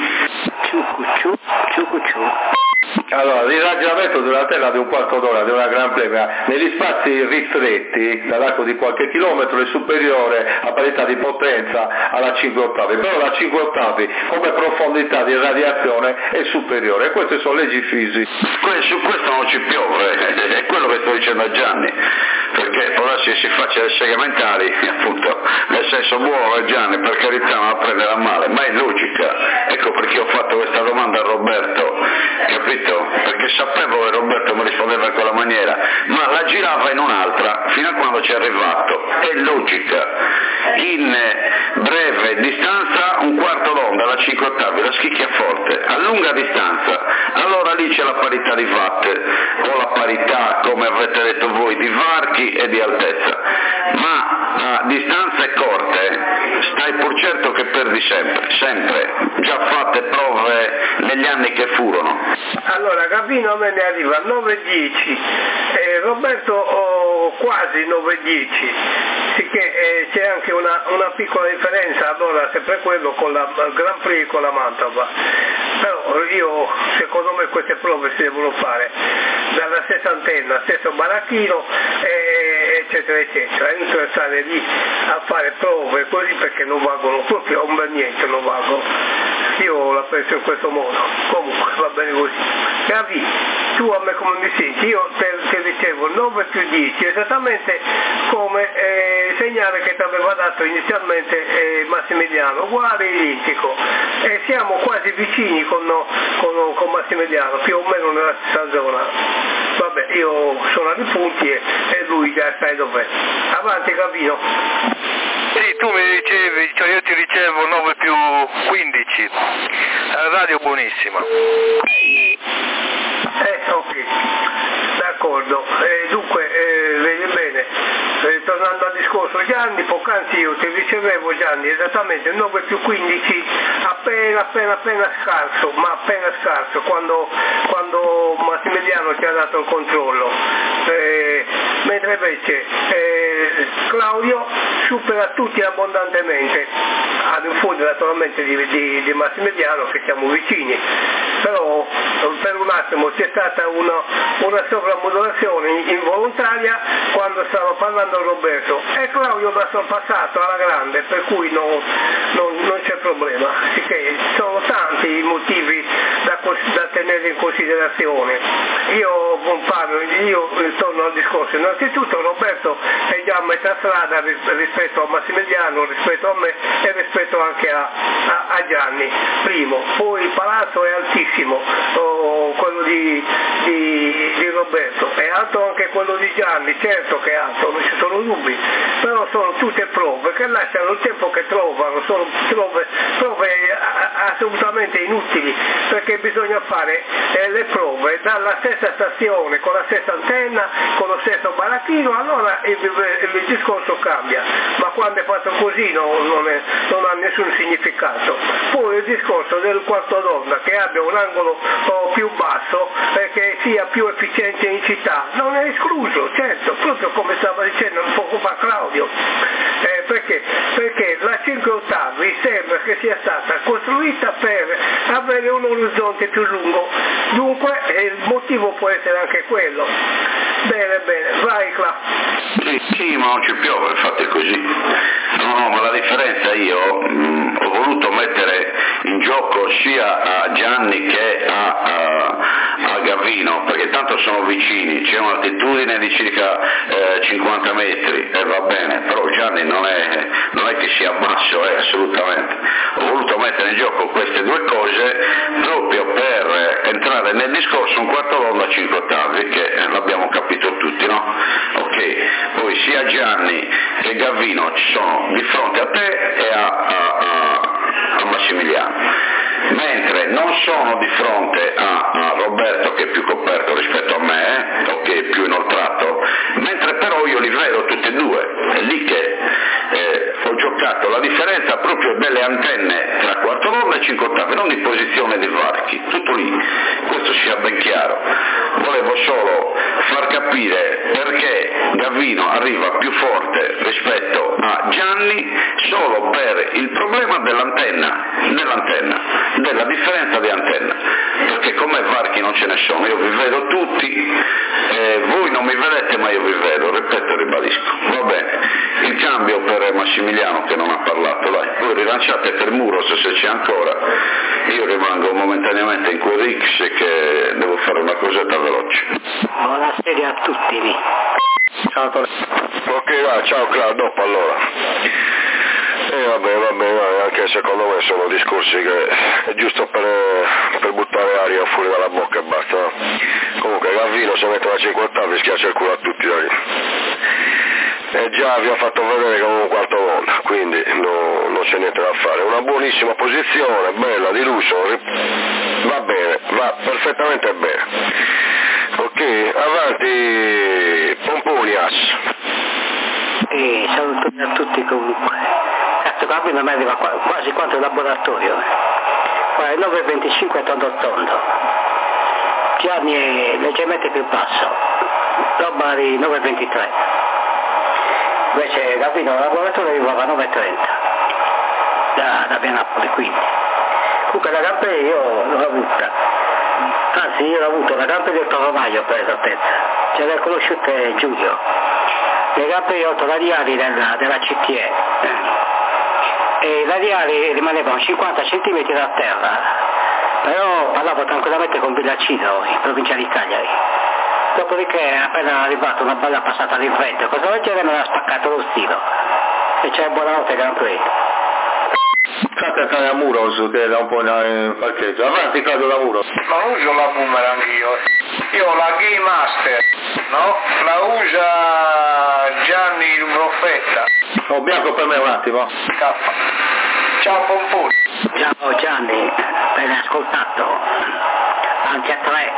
Allora, il ragionamento di un'antenna di un quarto d'ora di una gran premia negli spazi ristretti dall'arco di qualche chilometro è superiore a parità di potenza alla 5 ottavi, però la 5 ottavi come profondità di radiazione è superiore, e queste sono leggi fisiche. Su questo non ci piove, è quello che sto dicendo a Gianni, perché può darsi che si faccia le seghe mentali, appunto, nel senso buono Gianni, per carità non la prendere a male, ma è logica, ecco perché ho fatto questa domanda a Roberto, capito? Perché sapevo che Roberto mi rispondeva in quella maniera, ma la girava in un'altra fino a quando ci è arrivato, è logica. In breve distanza un quarto d'onda, la 5 ottavi, la schicchia forte, a lunga distanza, allora lì c'è la parità di watt, o la parità, come avete detto voi, di varchi e di altezza, ma a distanze corte stai pur certo che perdi sempre, già fatte prove negli anni che furono. Allora Gavino a me ne arriva a 9,10 e Roberto quasi 9,10, sicché c'è anche una piccola differenza, allora sempre quello con la Grand Prix con la Mantova, però secondo me queste prove si devono fare dalla stessa antenna, stesso baracchino, eccetera eccetera, è inutile stare lì a fare prove così perché non valgono proprio un bel niente, non valgono. Io la penso in questo modo, comunque va bene così. Gavi, tu a me come mi senti? Io ti dicevo 9 più 10, esattamente come segnale che ti aveva dato inizialmente Massimiliano, uguale identico, e siamo quasi vicini con Massimiliano, più o meno nella stessa zona. Vabbè, io sono ai punti e lui già sai dov'è. Avanti Gavino. Sì, tu mi dicevi, cioè io ti ricevo 9 più 15, radio buonissima. Ok, d'accordo. Dunque, vedi bene, tornando al discorso Gianni, poc'anzi io ti ricevevo Gianni esattamente 9 più 15, appena scarso, ma appena scarso, quando Massimiliano ti ha dato il controllo. Mentre mentre invece Claudio supera tutti abbondantemente, ad infuria naturalmente di Massimiliano, che siamo vicini, però per un attimo c'è stata una sovrammodulazione involontaria quando stava parlando Roberto, e Claudio l'ha sorpassato alla grande, per cui non c'è problema, perché sono tanti i motivi da tenere in considerazione. Io torno al discorso, innanzitutto Roberto è già a metà strada rispetto a Massimiliano, rispetto a me e rispetto anche a Gianni, primo, poi il palazzo è altissimo, quello di Roberto, è alto anche quello di Gianni, certo che è alto, non ci sono dubbi, però sono tutte prove che lasciano il tempo che trovano, sono prove assolutamente inutili, perché bisogna fare le prove dalla stessa stazione, con la stessa antenna, con lo stesso baracchino, allora il discorso cambia, ma quando è fatto così non ha nessun significato. Poi il discorso del quarto d'onda, che abbia un angolo più basso e che sia più efficiente in città, non è escluso, certo, proprio come stava dicendo un poco fa Claudio, perché la 5 ottavi sembra che sia stata costruita per avere un orizzonte più lungo, dunque il motivo può essere anche quello. Bene, vai Claudio. Sì, ma non ci piove, infatti è così. No, ma la differenza io ho voluto mettere in gioco sia a Gianni che a Gavino, perché tanto sono vicini, c'è un'altitudine di circa 50 metri e va bene, però Gianni non è che sia basso, assolutamente. Ho voluto mettere in gioco queste due cose proprio per entrare nel discorso un quarto d'onda a 5 ottavi, che l'abbiamo capito tutti, no? Ok, poi sia Gianni che Gavino ci sono di fronte a te e a Massimiliano, mentre non sono di fronte a Roberto, che è più coperto rispetto a me, ok, più inoltrato, mentre però io li vedo tutti e due, è lì che ho giocato la differenza proprio delle antenne tra quarto d'onda e 5 ottavi, non di posizione dei varchi, tutto lì, questo sia ben chiaro. Volevo solo far capire perché Gavino arriva più forte rispetto a Gianni solo per il problema dell'antenna, della differenza di antenna, perché come varchi non ce ne sono, io vi vedo tutti, voi non mi vedete ma io vi vedo, ripeto e ribadisco. Va bene, il cambio per Massimiliano che non ha parlato, dai, voi rilanciate per Muros se c'è ancora, io rimango momentaneamente in QRX che devo fare una cosetta veloce. Buonasera a tutti. Ciao. Ok, va, ciao Claudio, dopo allora. Vabbè, anche secondo me sono discorsi che è giusto per buttare aria fuori dalla bocca e basta. No? Comunque Gavino se mette la 5 ottavi schiaccia il culo a tutti, dai. E già vi ho fatto vedere come un quarto d'onda, quindi non c'è niente da fare. Una buonissima posizione, bella, di lusso, va bene, va perfettamente bene. Ok, avanti Pomponias. Salutoni a tutti comunque. Cazzo, Gavino mi arriva quasi quanto il laboratorio. Poi 9,25 tondo. Gianni è leggermente più basso, roba di 9,23. Invece Gavino al laboratorio arrivava a 9,30 da via Napoli, quindi. Comunque la gampa io l'ho avuta, anzi io l'ho avuto la gampa del Toromaio per esattezza, ce l'ho conosciute Giulio, le gampe radiali della CTE, e i radiali rimanevano 50 cm da terra, però parlavo tranquillamente con Villaccino in provincia di Cagliari. Dopodiché appena arrivata una balla passata di vento, cosa del genere mi ha spaccato lo stilo. E c'è buonanotte Gran Prix. Fate andare a Muros che è da un po' in parcheggio. Avanti Claudio da Muros. Ma uso la boomerang io ho la Game Master, no? La usa Gianni il Profeta. Oh, bianco per me un attimo. Ciao Pomponi. Ciao Gianni, ben ascoltato. Anche a 3.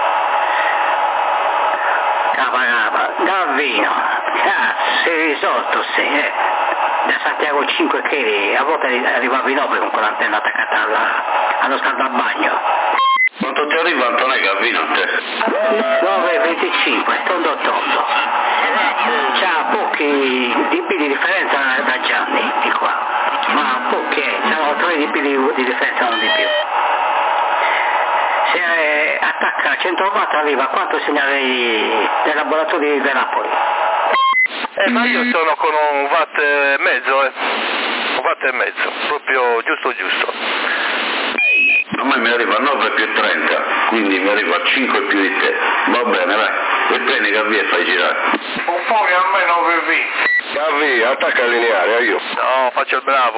Gavino, si è risolto, sì, da Santiago 5 kg, a volte arrivavi 9 con quell'antenna attaccata allo scaldabagno. Quanto ti arriva Antonio Gavino a te? 9,25, tondo. 10 dB di differenza da Gianni di qua, ma pochi, sono 3 dB di differenza, non di più. Se attacca a 100 watt arriva a quanto segnale dei laboratori di Napoli. Ma io sono con 1,5 watt, 1,5 watt, proprio giusto. A me mi arriva a 9 più 30, quindi mi arriva a 5 più di te. Va bene, vai. E prendi Gavì e fai girare. Oppure a me 9V. Gavì, attacca il lineare, io. No, faccio il bravo.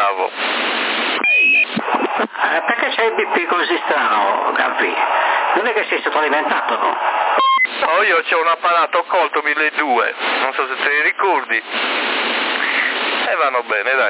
Perché c'è il BP così strano, Gavì? Non è che sei sottoalimentato, no? No, io c'ho un apparato Colto 1200, non so se te ne ricordi. E vanno bene, dai.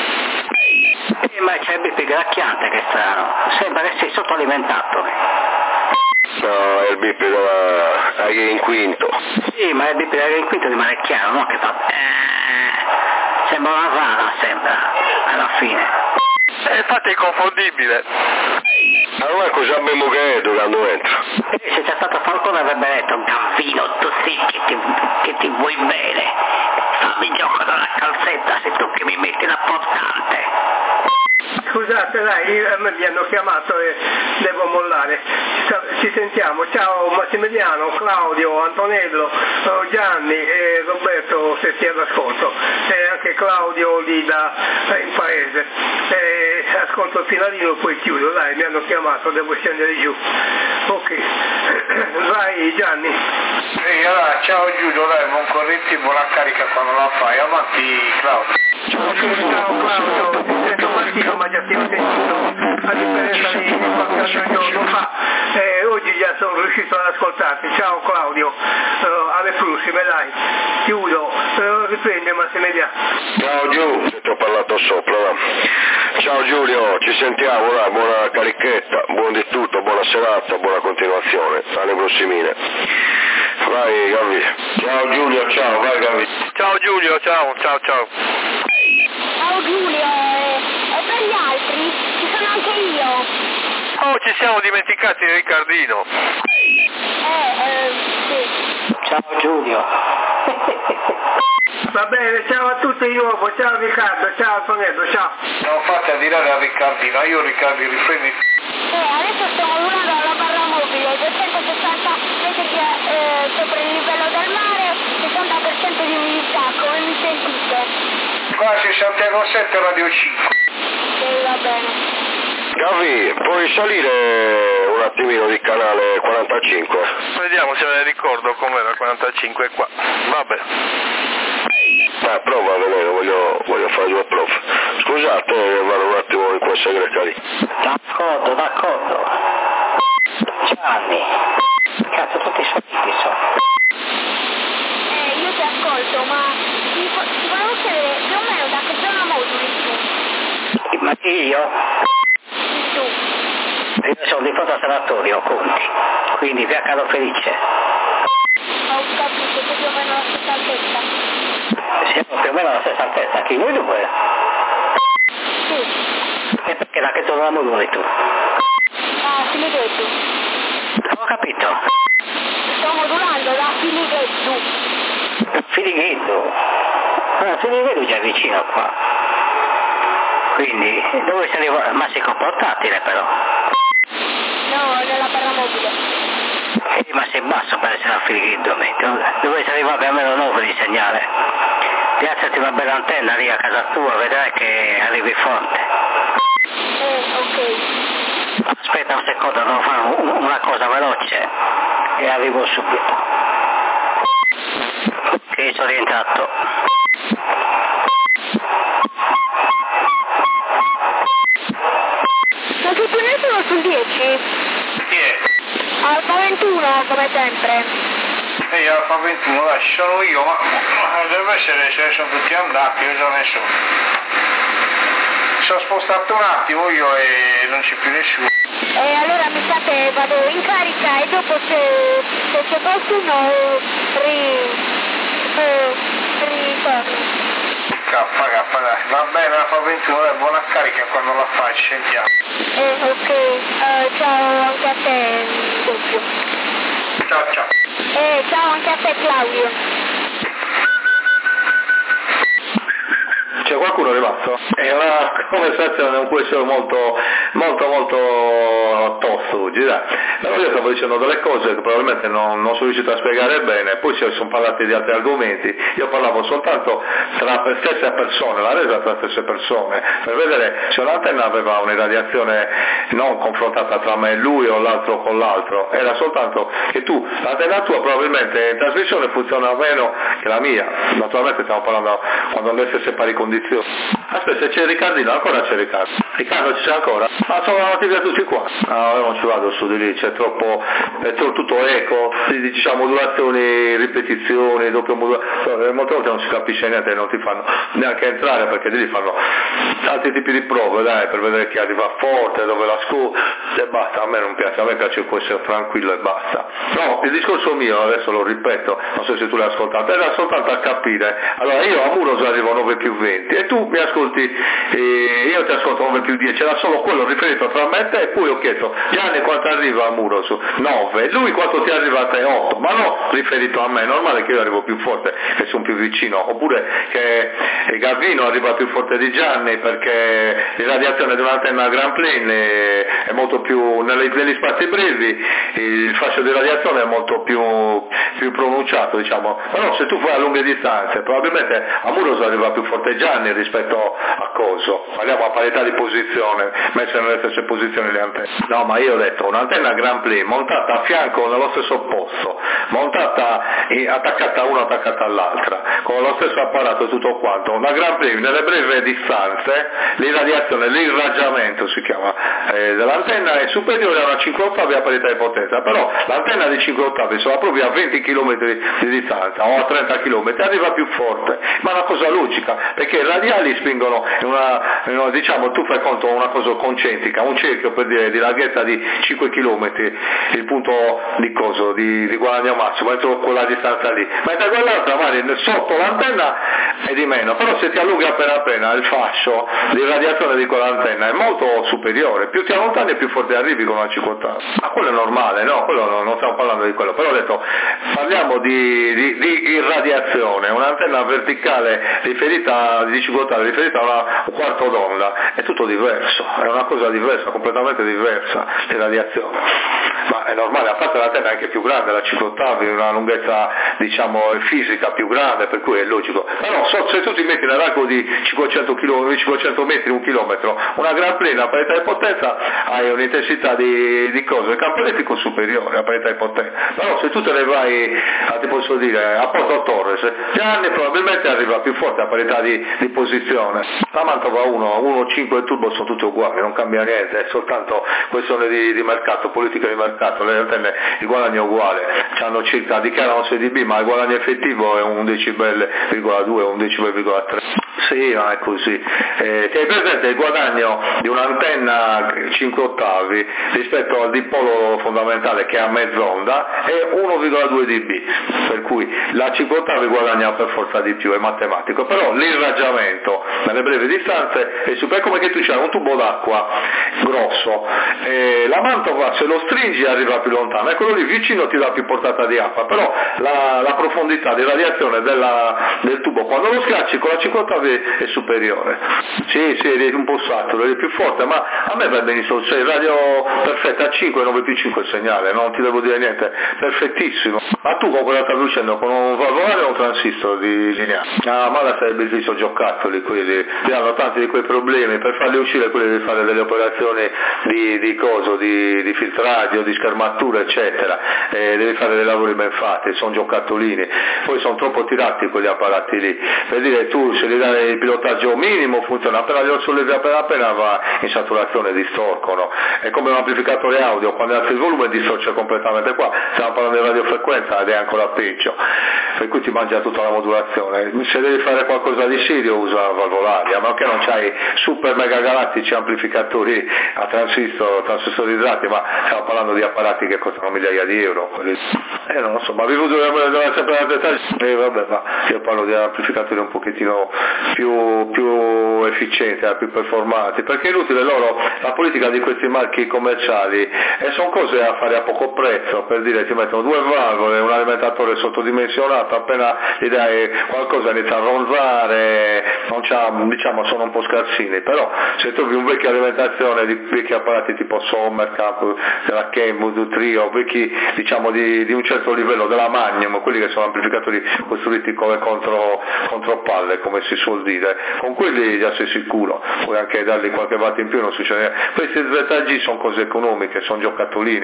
Ma c'è il BP gracchiante, che strano. Sembra che sei sottoalimentato. No, è il BP della Aghi in quinto. Sì, ma il BP della Aghi in quinto rimane chiaro, no? Che fa... sembra una rana, alla fine. Infatti è confondibile. Allora cosa abbiamo che quando entra? Se c'è stato Falcone avrebbe detto: Gavino, tu sì che ti vuoi bene. Fammi gioco dalla calzetta se tu che mi metti la portante. Scusate, dai, a me mi hanno chiamato e devo mollare. Ci sentiamo. Ciao Massimiliano, Claudio, Antonello, Gianni e Roberto, se si è all'ascolto, e anche Claudio lì in paese. Ascolto il finalino e poi chiudo. Dai, mi hanno chiamato, devo scendere giù. Ok, vai Gianni. Allora, ciao Giulio, dai, buon corretti, buona carica quando la fai. Avanti Claudio. Ciao Claudio, ti sento partito ma già ti ho sentito, a differenza di qualche altro giorno fa, oggi già sono riuscito ad ascoltarti. Ciao Claudio, alle prossime, dai, chiudo, riprende Massimiliano. Ciao Giù, ti ho parlato sopra, va. Ciao Giulio, ci sentiamo, dai, buona carichetta, buon di tutto, buona serata, buona continuazione, alle prossimine. Vai Gavì. Ciao Giulio, ciao, vai Gavì. Ciao Giulio, ciao. Ciao Giulio, e per gli altri ci sono anche io. Oh, ci siamo dimenticati di Riccardino. Sì. Ciao Giulio. Va bene, ciao a tutti di nuovo, ciao Riccardo, ciao Antonello, ciao. Siamo fatti a tirare a Riccardino, io Riccardo ripremi. Adesso stiamo volando alla barra mobile, 260 metri sopra il livello del mare, 60% di umidità, come mi sentite? Quasi Santiago 7 Radio 5. Sì, va bene. Gavì, puoi salire un attimino di canale 45? Vediamo se ne ricordo com'era il 45 qua. Vabbè. Prova a vedere, voglio fare due prove. Scusate, vado un attimo in questa segreteria. D'accordo. Gianni. Cazzo, tutti soliti sono. Io ti ascolto, ma ti volevo chiedere più o meno da che zona moduli tu? Ma io? Tu. Io sono di fronte al sanatorio, Conti. Quindi via Carlo Felice. Ho capito, che più o meno la stessa altezza. Siamo più o meno alla stessa altezza, chi noi due? Sì. E perché da che zona moduli tu? Filighetto. Ho capito. Sto modulando da Filighetto. Filighetto? Filighetto è già vicino qua. Quindi, dove si arriva? Ma sei con portatile però. No, nella barra mobile. Ma sei basso per essere a Filighetto, dove si arriva almeno 9 di segnale. Piazzati una bella antenna lì a casa tua, vedrai che arrivi forte. Ok. Aspetta un secondo, devo fare una cosa veloce e arrivo subito. Ok, sono rientrato. Ma che tu ne sono sul 10? Chi è? Alfa 21 come sempre. Alfa 21, dai, ci sono io, ma deve essere, ce ne sono tutti andati, io già ne sono. Sono spostato un attimo io e non c'è più nessuno. E allora mi sa che vado in carica e dopo se c'è qualcuno ritorno. Kappa, dai. Va bene, Alfa 21, dai, buona carica quando la fai, ci sentiamo. Ok, ciao anche a te, doppio. Ciao. Ciao anche a te Claudio. conversazione non può essere molto tosto oggi, dai. Però io stavo dicendo delle cose che probabilmente non sono riuscito a spiegare bene, poi ci sono parlati di altri argomenti, io parlavo soltanto tra stesse persone, la resa tra stesse persone, per vedere se un'antenna aveva un'irradiazione non confrontata tra me e lui o l'altro con l'altro, era soltanto che l'antenna tua probabilmente in trasmissione funziona meno che la mia, naturalmente stiamo parlando quando le stesse pari condizioni. Aspetta, se c'è Riccardino, ancora c'è Riccardo. Riccardo ci c'è ancora? Ma sono andati via tutti qua. No, io non ci vado su di lì, c'è tutto eco, diciamo modulazioni, ripetizioni, doppio modulazione, molte volte non si capisce niente, non ti fanno neanche entrare perché lì fanno tanti tipi di prove, dai, per vedere chi arriva forte, dove l'ascolta e basta, a me non piace, a me piace può essere tranquillo e basta. No, il discorso mio, adesso lo ripeto, non so se tu l'hai ascoltato, era soltanto a capire, allora io a Muros arrivo 9+20 e tu mi ascolti, io ti ascolto 9+10, era solo quello riferito tra me e te, e poi ho chiesto, Gianni quanto arriva a Muros? 9, lui quanto ti arriva a te? 8, ma no riferito a me, è normale che io arrivo più forte e sono più vicino, oppure che Gavino arriva più forte di Gianni perché l'irradiazione di un'antenna Grand Plane è molto più, negli spazi brevi il fascio di radiazione è molto più pronunciato, diciamo, però se tu fai a lunghe distanze probabilmente a Muros arriva più forte Gianni rispetto a Coso, parliamo a parità di posizione, messe nelle stesse posizioni le antenne. No, ma io ho detto un'antenna Grand Plane montata a fianco nello stesso posto, attaccata a una attaccata all'altra, con lo stesso apparato e tutto quanto, una Grand Plane nelle brevi distanze, l'irraggiamento si chiama, dell'antenna è superiore a una 5 ottavi a parità di potenza, però l'antenna di 5 ottavi sono proprio a 20 km di distanza o a 30 km, arriva più forte, ma è una cosa logica, perché i radiali spingono diciamo, tu fai conto una cosa concentrica, un cerchio per dire di larghezza di 5 km, il punto di guadagno massimo, entro quella distanza lì, mentre quell'altra magari sotto l'antenna è di meno, però se ti allunghi appena il fascio di radiazione di quell'antenna è molto superiore, più ti allontani e più forte arrivi con una 50. Ma quello è normale, no? Quello non stiamo parlando di quello, però ho detto parliamo di irradiazione, un'antenna verticale riferita di 50 riferita a un quarto d'onda, è tutto diverso, è una cosa diversa, completamente diversa l'irradiazione. Ma è normale, a parte l'antenna è anche più grande, la 5 ottavi, una lunghezza diciamo fisica più grande, per cui è logico. Però se tu ti metti nell'arco di 500 metri, 1 chilometro, una Grand Plane a parità di potenza hai un'intensità di cose, il campo elettrico superiore a parità di potenza. Però se tu te ne vai ti posso dire a Porto Torres, Gianni probabilmente arriva più forte a parità di posizione. La Mantova 1.5 e turbo sono tutti uguali, non cambia niente, è soltanto questione di mercato, politica di mercato, le antenne il guadagno è uguale, hanno dichiarano 6 dB, ma il guadagno effettivo è 1 decibel,2 o 1 decibel,3. Sì, ma è così. Ti hai presente il guadagno di un'antenna 5 ottavi rispetto al dipolo fondamentale che è a mezz'onda è 1,2 dB, per cui la 5 ottavi guadagna per forza di più, è matematico, però l'irraggiamento nelle brevi distanze è super, come che tu c'hai un tubo d'acqua grosso, la Mantova se lo stringi arriva più lontano e quello lì vicino ti dà più portata di acqua, però la profondità di radiazione del tubo quando lo schiacci con la 5 ottavi è superiore. Sì, è un po' saturo, è più forte, ma a me va benissimo, c'è il radio perfetto a 5 e 9+5 il segnale, non ti devo dire niente, perfettissimo. Ma tu con cosa stai uscendo? Con un valvolare o un transistor di lineare? Ah, ma là sarebbe visto giocattoli quelli, hanno tanti di quei problemi, per farli uscire quelli devi fare delle operazioni di filtraggio, di schermatura eccetera, devi fare dei lavori ben fatti, sono giocattolini, poi sono troppo tirati quegli apparati lì, per dire tu se gli dai il pilotaggio minimo funziona, appena li sollevi appena va in saturazione, distorcono, è come un amplificatore audio, quando alzi il volume distorce completamente, qua stiamo parlando di radiofrequenza ed è ancora peggio, per cui ti mangia tutta la modulazione. Se devi fare qualcosa di serio usa valvolari, a meno che non c'hai super mega galattici amplificatori a transistorizzati, ma stiamo parlando di apparati che costano migliaia di euro, non lo so, ma vi voglio sempre la dettagli, vabbè, ma io parlo di amplificatori un pochettino più efficienti, più performanti, perché è inutile la politica di questi marchi commerciali e sono cose a fare a poco prezzo, per dire ti mettono 2 valvole, un alimentatore sottodimensionato, appena gli dai qualcosa inizia a ronzare, non c'ha, diciamo sono un po' scarsini, però se trovi un vecchio alimentazione di vecchi apparati tipo Sommer, della Kenwood, Trio, vecchi diciamo di un certo livello, della Magnum, quelli che sono amplificatori costruiti come contro palle, come si suol dire, con quelli già sei sicuro, puoi anche dargli qualche watt in più, non succede. Questi ZG sono cose economiche, sono giocattolini,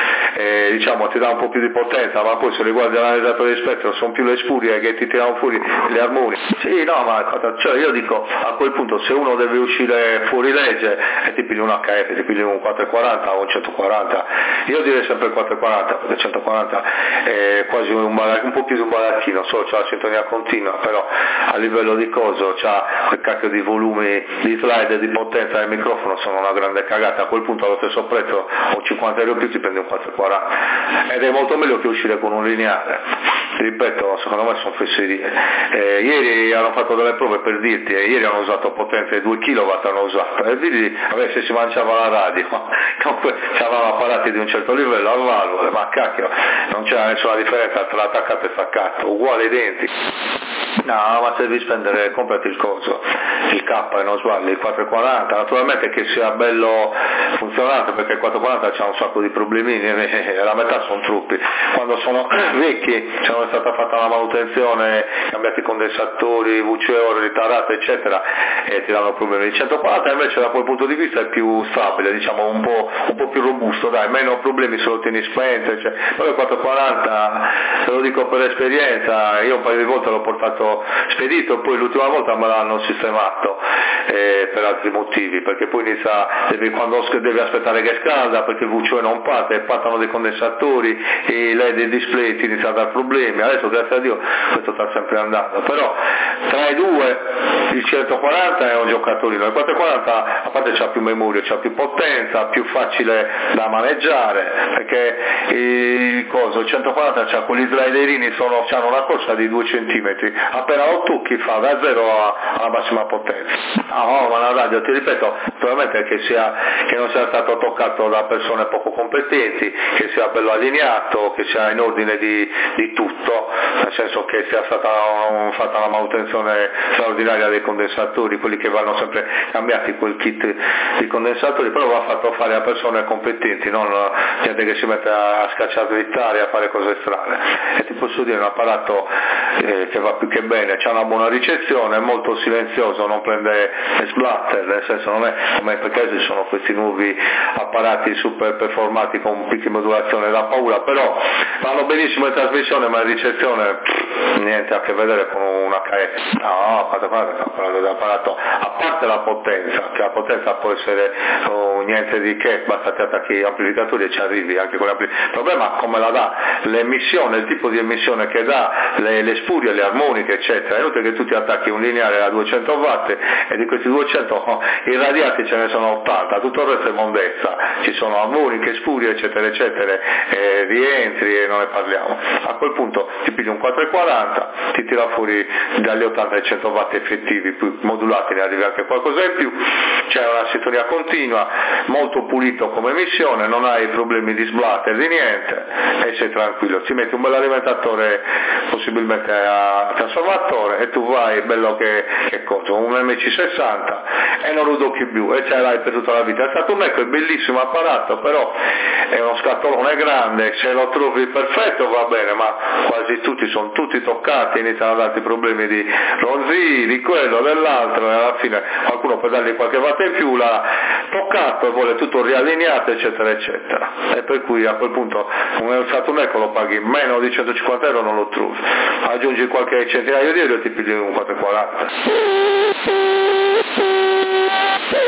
diciamo ti dà un po' più di potenza, ma poi se riguarda l'analizzatore di spettro sono più le spurie che ti tirano fuori le armonie. Sì, no, ma cioè io dico a quel punto se uno deve uscire fuori legge e ti pigli un HF, ti pigli un 440 o un 140, io direi sempre il 440 perché 140 è quasi un po' più di un baracchino, solo c'ha la sintonia continua, però a livello di coso c'ha quel cacchio di volumi di slide e di potenza del microfono, sono una grande cagata. A quel punto allo stesso prezzo o 50 euro più ti prendi un 440 ed è molto meglio che uscire con un lineare, ripeto, secondo me sono fesserie. Ieri hanno fatto delle prove per dirti, ieri hanno usato potenze 2 kW hanno usato, e vedi se si mangiava la radio, comunque c'avevano apparati di un certo livello al valvole, ma cacchio non c'era nessuna differenza tra attaccato e staccato, uguale identico. No, ma se devi spendere, comprati il coso, il K e non sbagli, il 440, naturalmente che sia bello funzionante, perché il 440 c'ha un sacco di problemini, la metà sono truppi, quando sono vecchi, c'è stata fatta la manutenzione, cambiati i condensatori, VCO, ritarate eccetera, e ti danno problemi. Il 140 invece da quel punto di vista è più stabile, diciamo un po' più robusto, dai, meno problemi se lo tieni spento, cioè. Poi il 440, te lo dico per esperienza, io un paio di volte l'ho portato spedito, poi l'ultima volta me l'hanno sistemato per altri motivi, perché poi quando devi aspettare che scalda, perché il VCO non parte, partono dei condensatori e i LED e i display ti iniziano a dare problemi. Adesso grazie a Dio questo sta sempre andando, però tra i due il 140 è un giocatorino, il 440 a parte c'ha più memoria, c'ha più potenza, più facile da maneggiare, perché il 140 c'ha quegli sliderini, c'hanno una corsa di 2 centimetri, appena lo tocchi fa da 0 alla massima potenza. No, ma la radio, ti ripeto, probabilmente che non sia stato toccato da persone poco competenti, che sia bello allineato, che sia in ordine di tutto, nel senso che sia stata fatta la manutenzione straordinaria dei condensatori, quelli che vanno sempre cambiati, quel kit di condensatori, però va fatto fare a persone competenti, non gente che si mette a scacciare gittare, a fare cose strane. E ti posso dire, un apparato che va più che bene, c'ha una buona ricezione, è molto silenzioso, non prende splatter, nel senso non è come perché ci sono questi nuovi apparati super performati con picchi modulazione da paura, però vanno benissimo in trasmissione, ma in ricezione niente a che vedere con un HF. No, stiamo parlando di apparato, a parte la potenza, che la potenza può essere niente di che, basta ti attacchi gli amplificatori e ci arrivi anche con il problema come la dà, l'emissione, il tipo di emissione che dà, le spurie, le armoniche eccetera. È inutile che tu ti attacchi un lineare a 200 watt e di questi 200 irradiati ce ne sono 80, tutto il resto è mondezza, ci sono armoniche, spurie eccetera eccetera, rientri e non ne parliamo. A quel punto ti pigli un 440, ti tira fuori dagli 80 ai 100 watt effettivi, più modulati ne arrivi anche qualcosa in più, c'è una sintonia continua, molto pulito come emissione, non hai problemi di splatter di niente e sei tranquillo, ti metti un bel alimentatore possibilmente a trasformatore e tu vai bello che cosa, un MC60 e non lo tocchi più e ce l'hai per tutta la vita. È stato un ecco, è bellissimo apparato, però è uno scatolone grande, se lo trovi perfetto va bene, ma quasi tutti sono tutti toccati, iniziano a darti problemi di ronzii, di quello, dell'altro e alla fine qualcuno per dargli qualche watt in più l'ha toccato e vuole tutto riallineato eccetera eccetera, e per cui a quel punto un Saturn Echo lo paghi meno di 150 euro, non lo trovi, aggiungi qualche centinaio di euro e ti pigli un 440.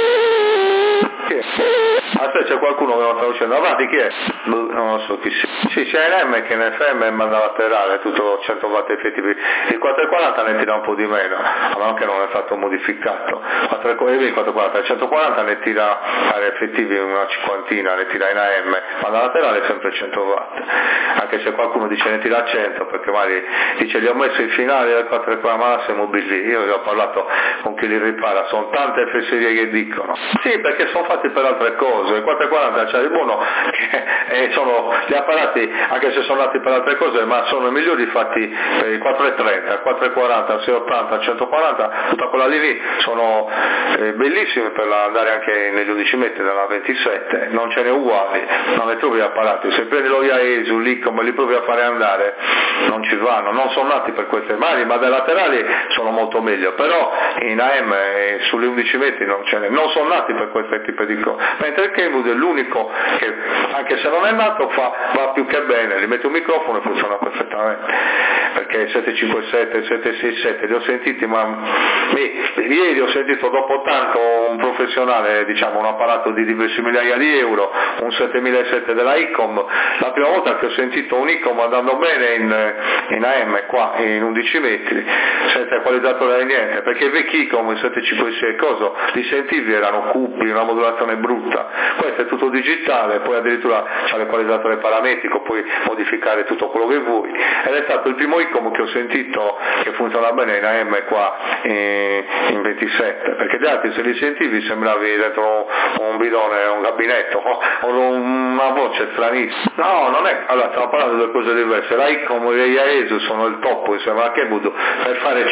Aspetta, c'è qualcuno che non sta uscendo avanti, chi è? Non lo so chi sia. Sì, sia in M che in FM è banda laterale, tutto 100 watt effettivi. Il 440 ne tira un po' di meno, a meno che non è stato modificato. Il 440, il 140 ne tira effettivi una cinquantina, ne tira in AM, banda laterale è sempre 100 watt. Anche se qualcuno dice ne tira 100, perché magari dice gli ho messo il finale del 440, ma siamo busy. Io ho parlato con chi li ripara, sono tante fesserie che dicono. Sì, perché sono fatti per altre cose. Il 440 c'ha di buono che sono gli apparati, anche se sono nati per altre cose, ma sono i migliori fatti per il 430, 440, 680, 140, tutta quella lì sono bellissime per andare anche negli 11 metri della 27, non ce n'è uguali, non le trovi apparati. Se prendi lo Yaesu, l'Icom e li provi a fare andare, non ci vanno, non sono nati per queste mani, ma dai laterali sono molto meglio, però in AM e sugli 11 metri non ce n'è, non sono nati per queste tipi di cose, mentre il Kenwood è l'unico che, anche se non è nato, va più che bene, gli metti un microfono e funziona perfettamente, perché il 757, il 767 li ho sentiti, ma ieri ho sentito dopo tanto un professionale, diciamo un apparato di diversi migliaia di euro, un 7007 della Icom, la prima volta che ho sentito un Icom andando bene in AM qua in 11 metri senza equalizzatore e niente, perché i vecchi Icom, il 756 coso, li sentivi, erano cupi, una modulazione brutta. Questo è tutto digitale, poi addirittura c'è l'equalizzatore parametrico, puoi modificare tutto quello che vuoi, ed è stato il primo Icom che ho sentito che funziona bene in AM qua in 27, perché gli altri se li sentivi sembravi dentro un bidone, un gabinetto, o una voce stranissima. No, non è, allora stiamo parlando di due cose diverse. La Icom e gli Yaesu sono il top insieme a Kenwood per fare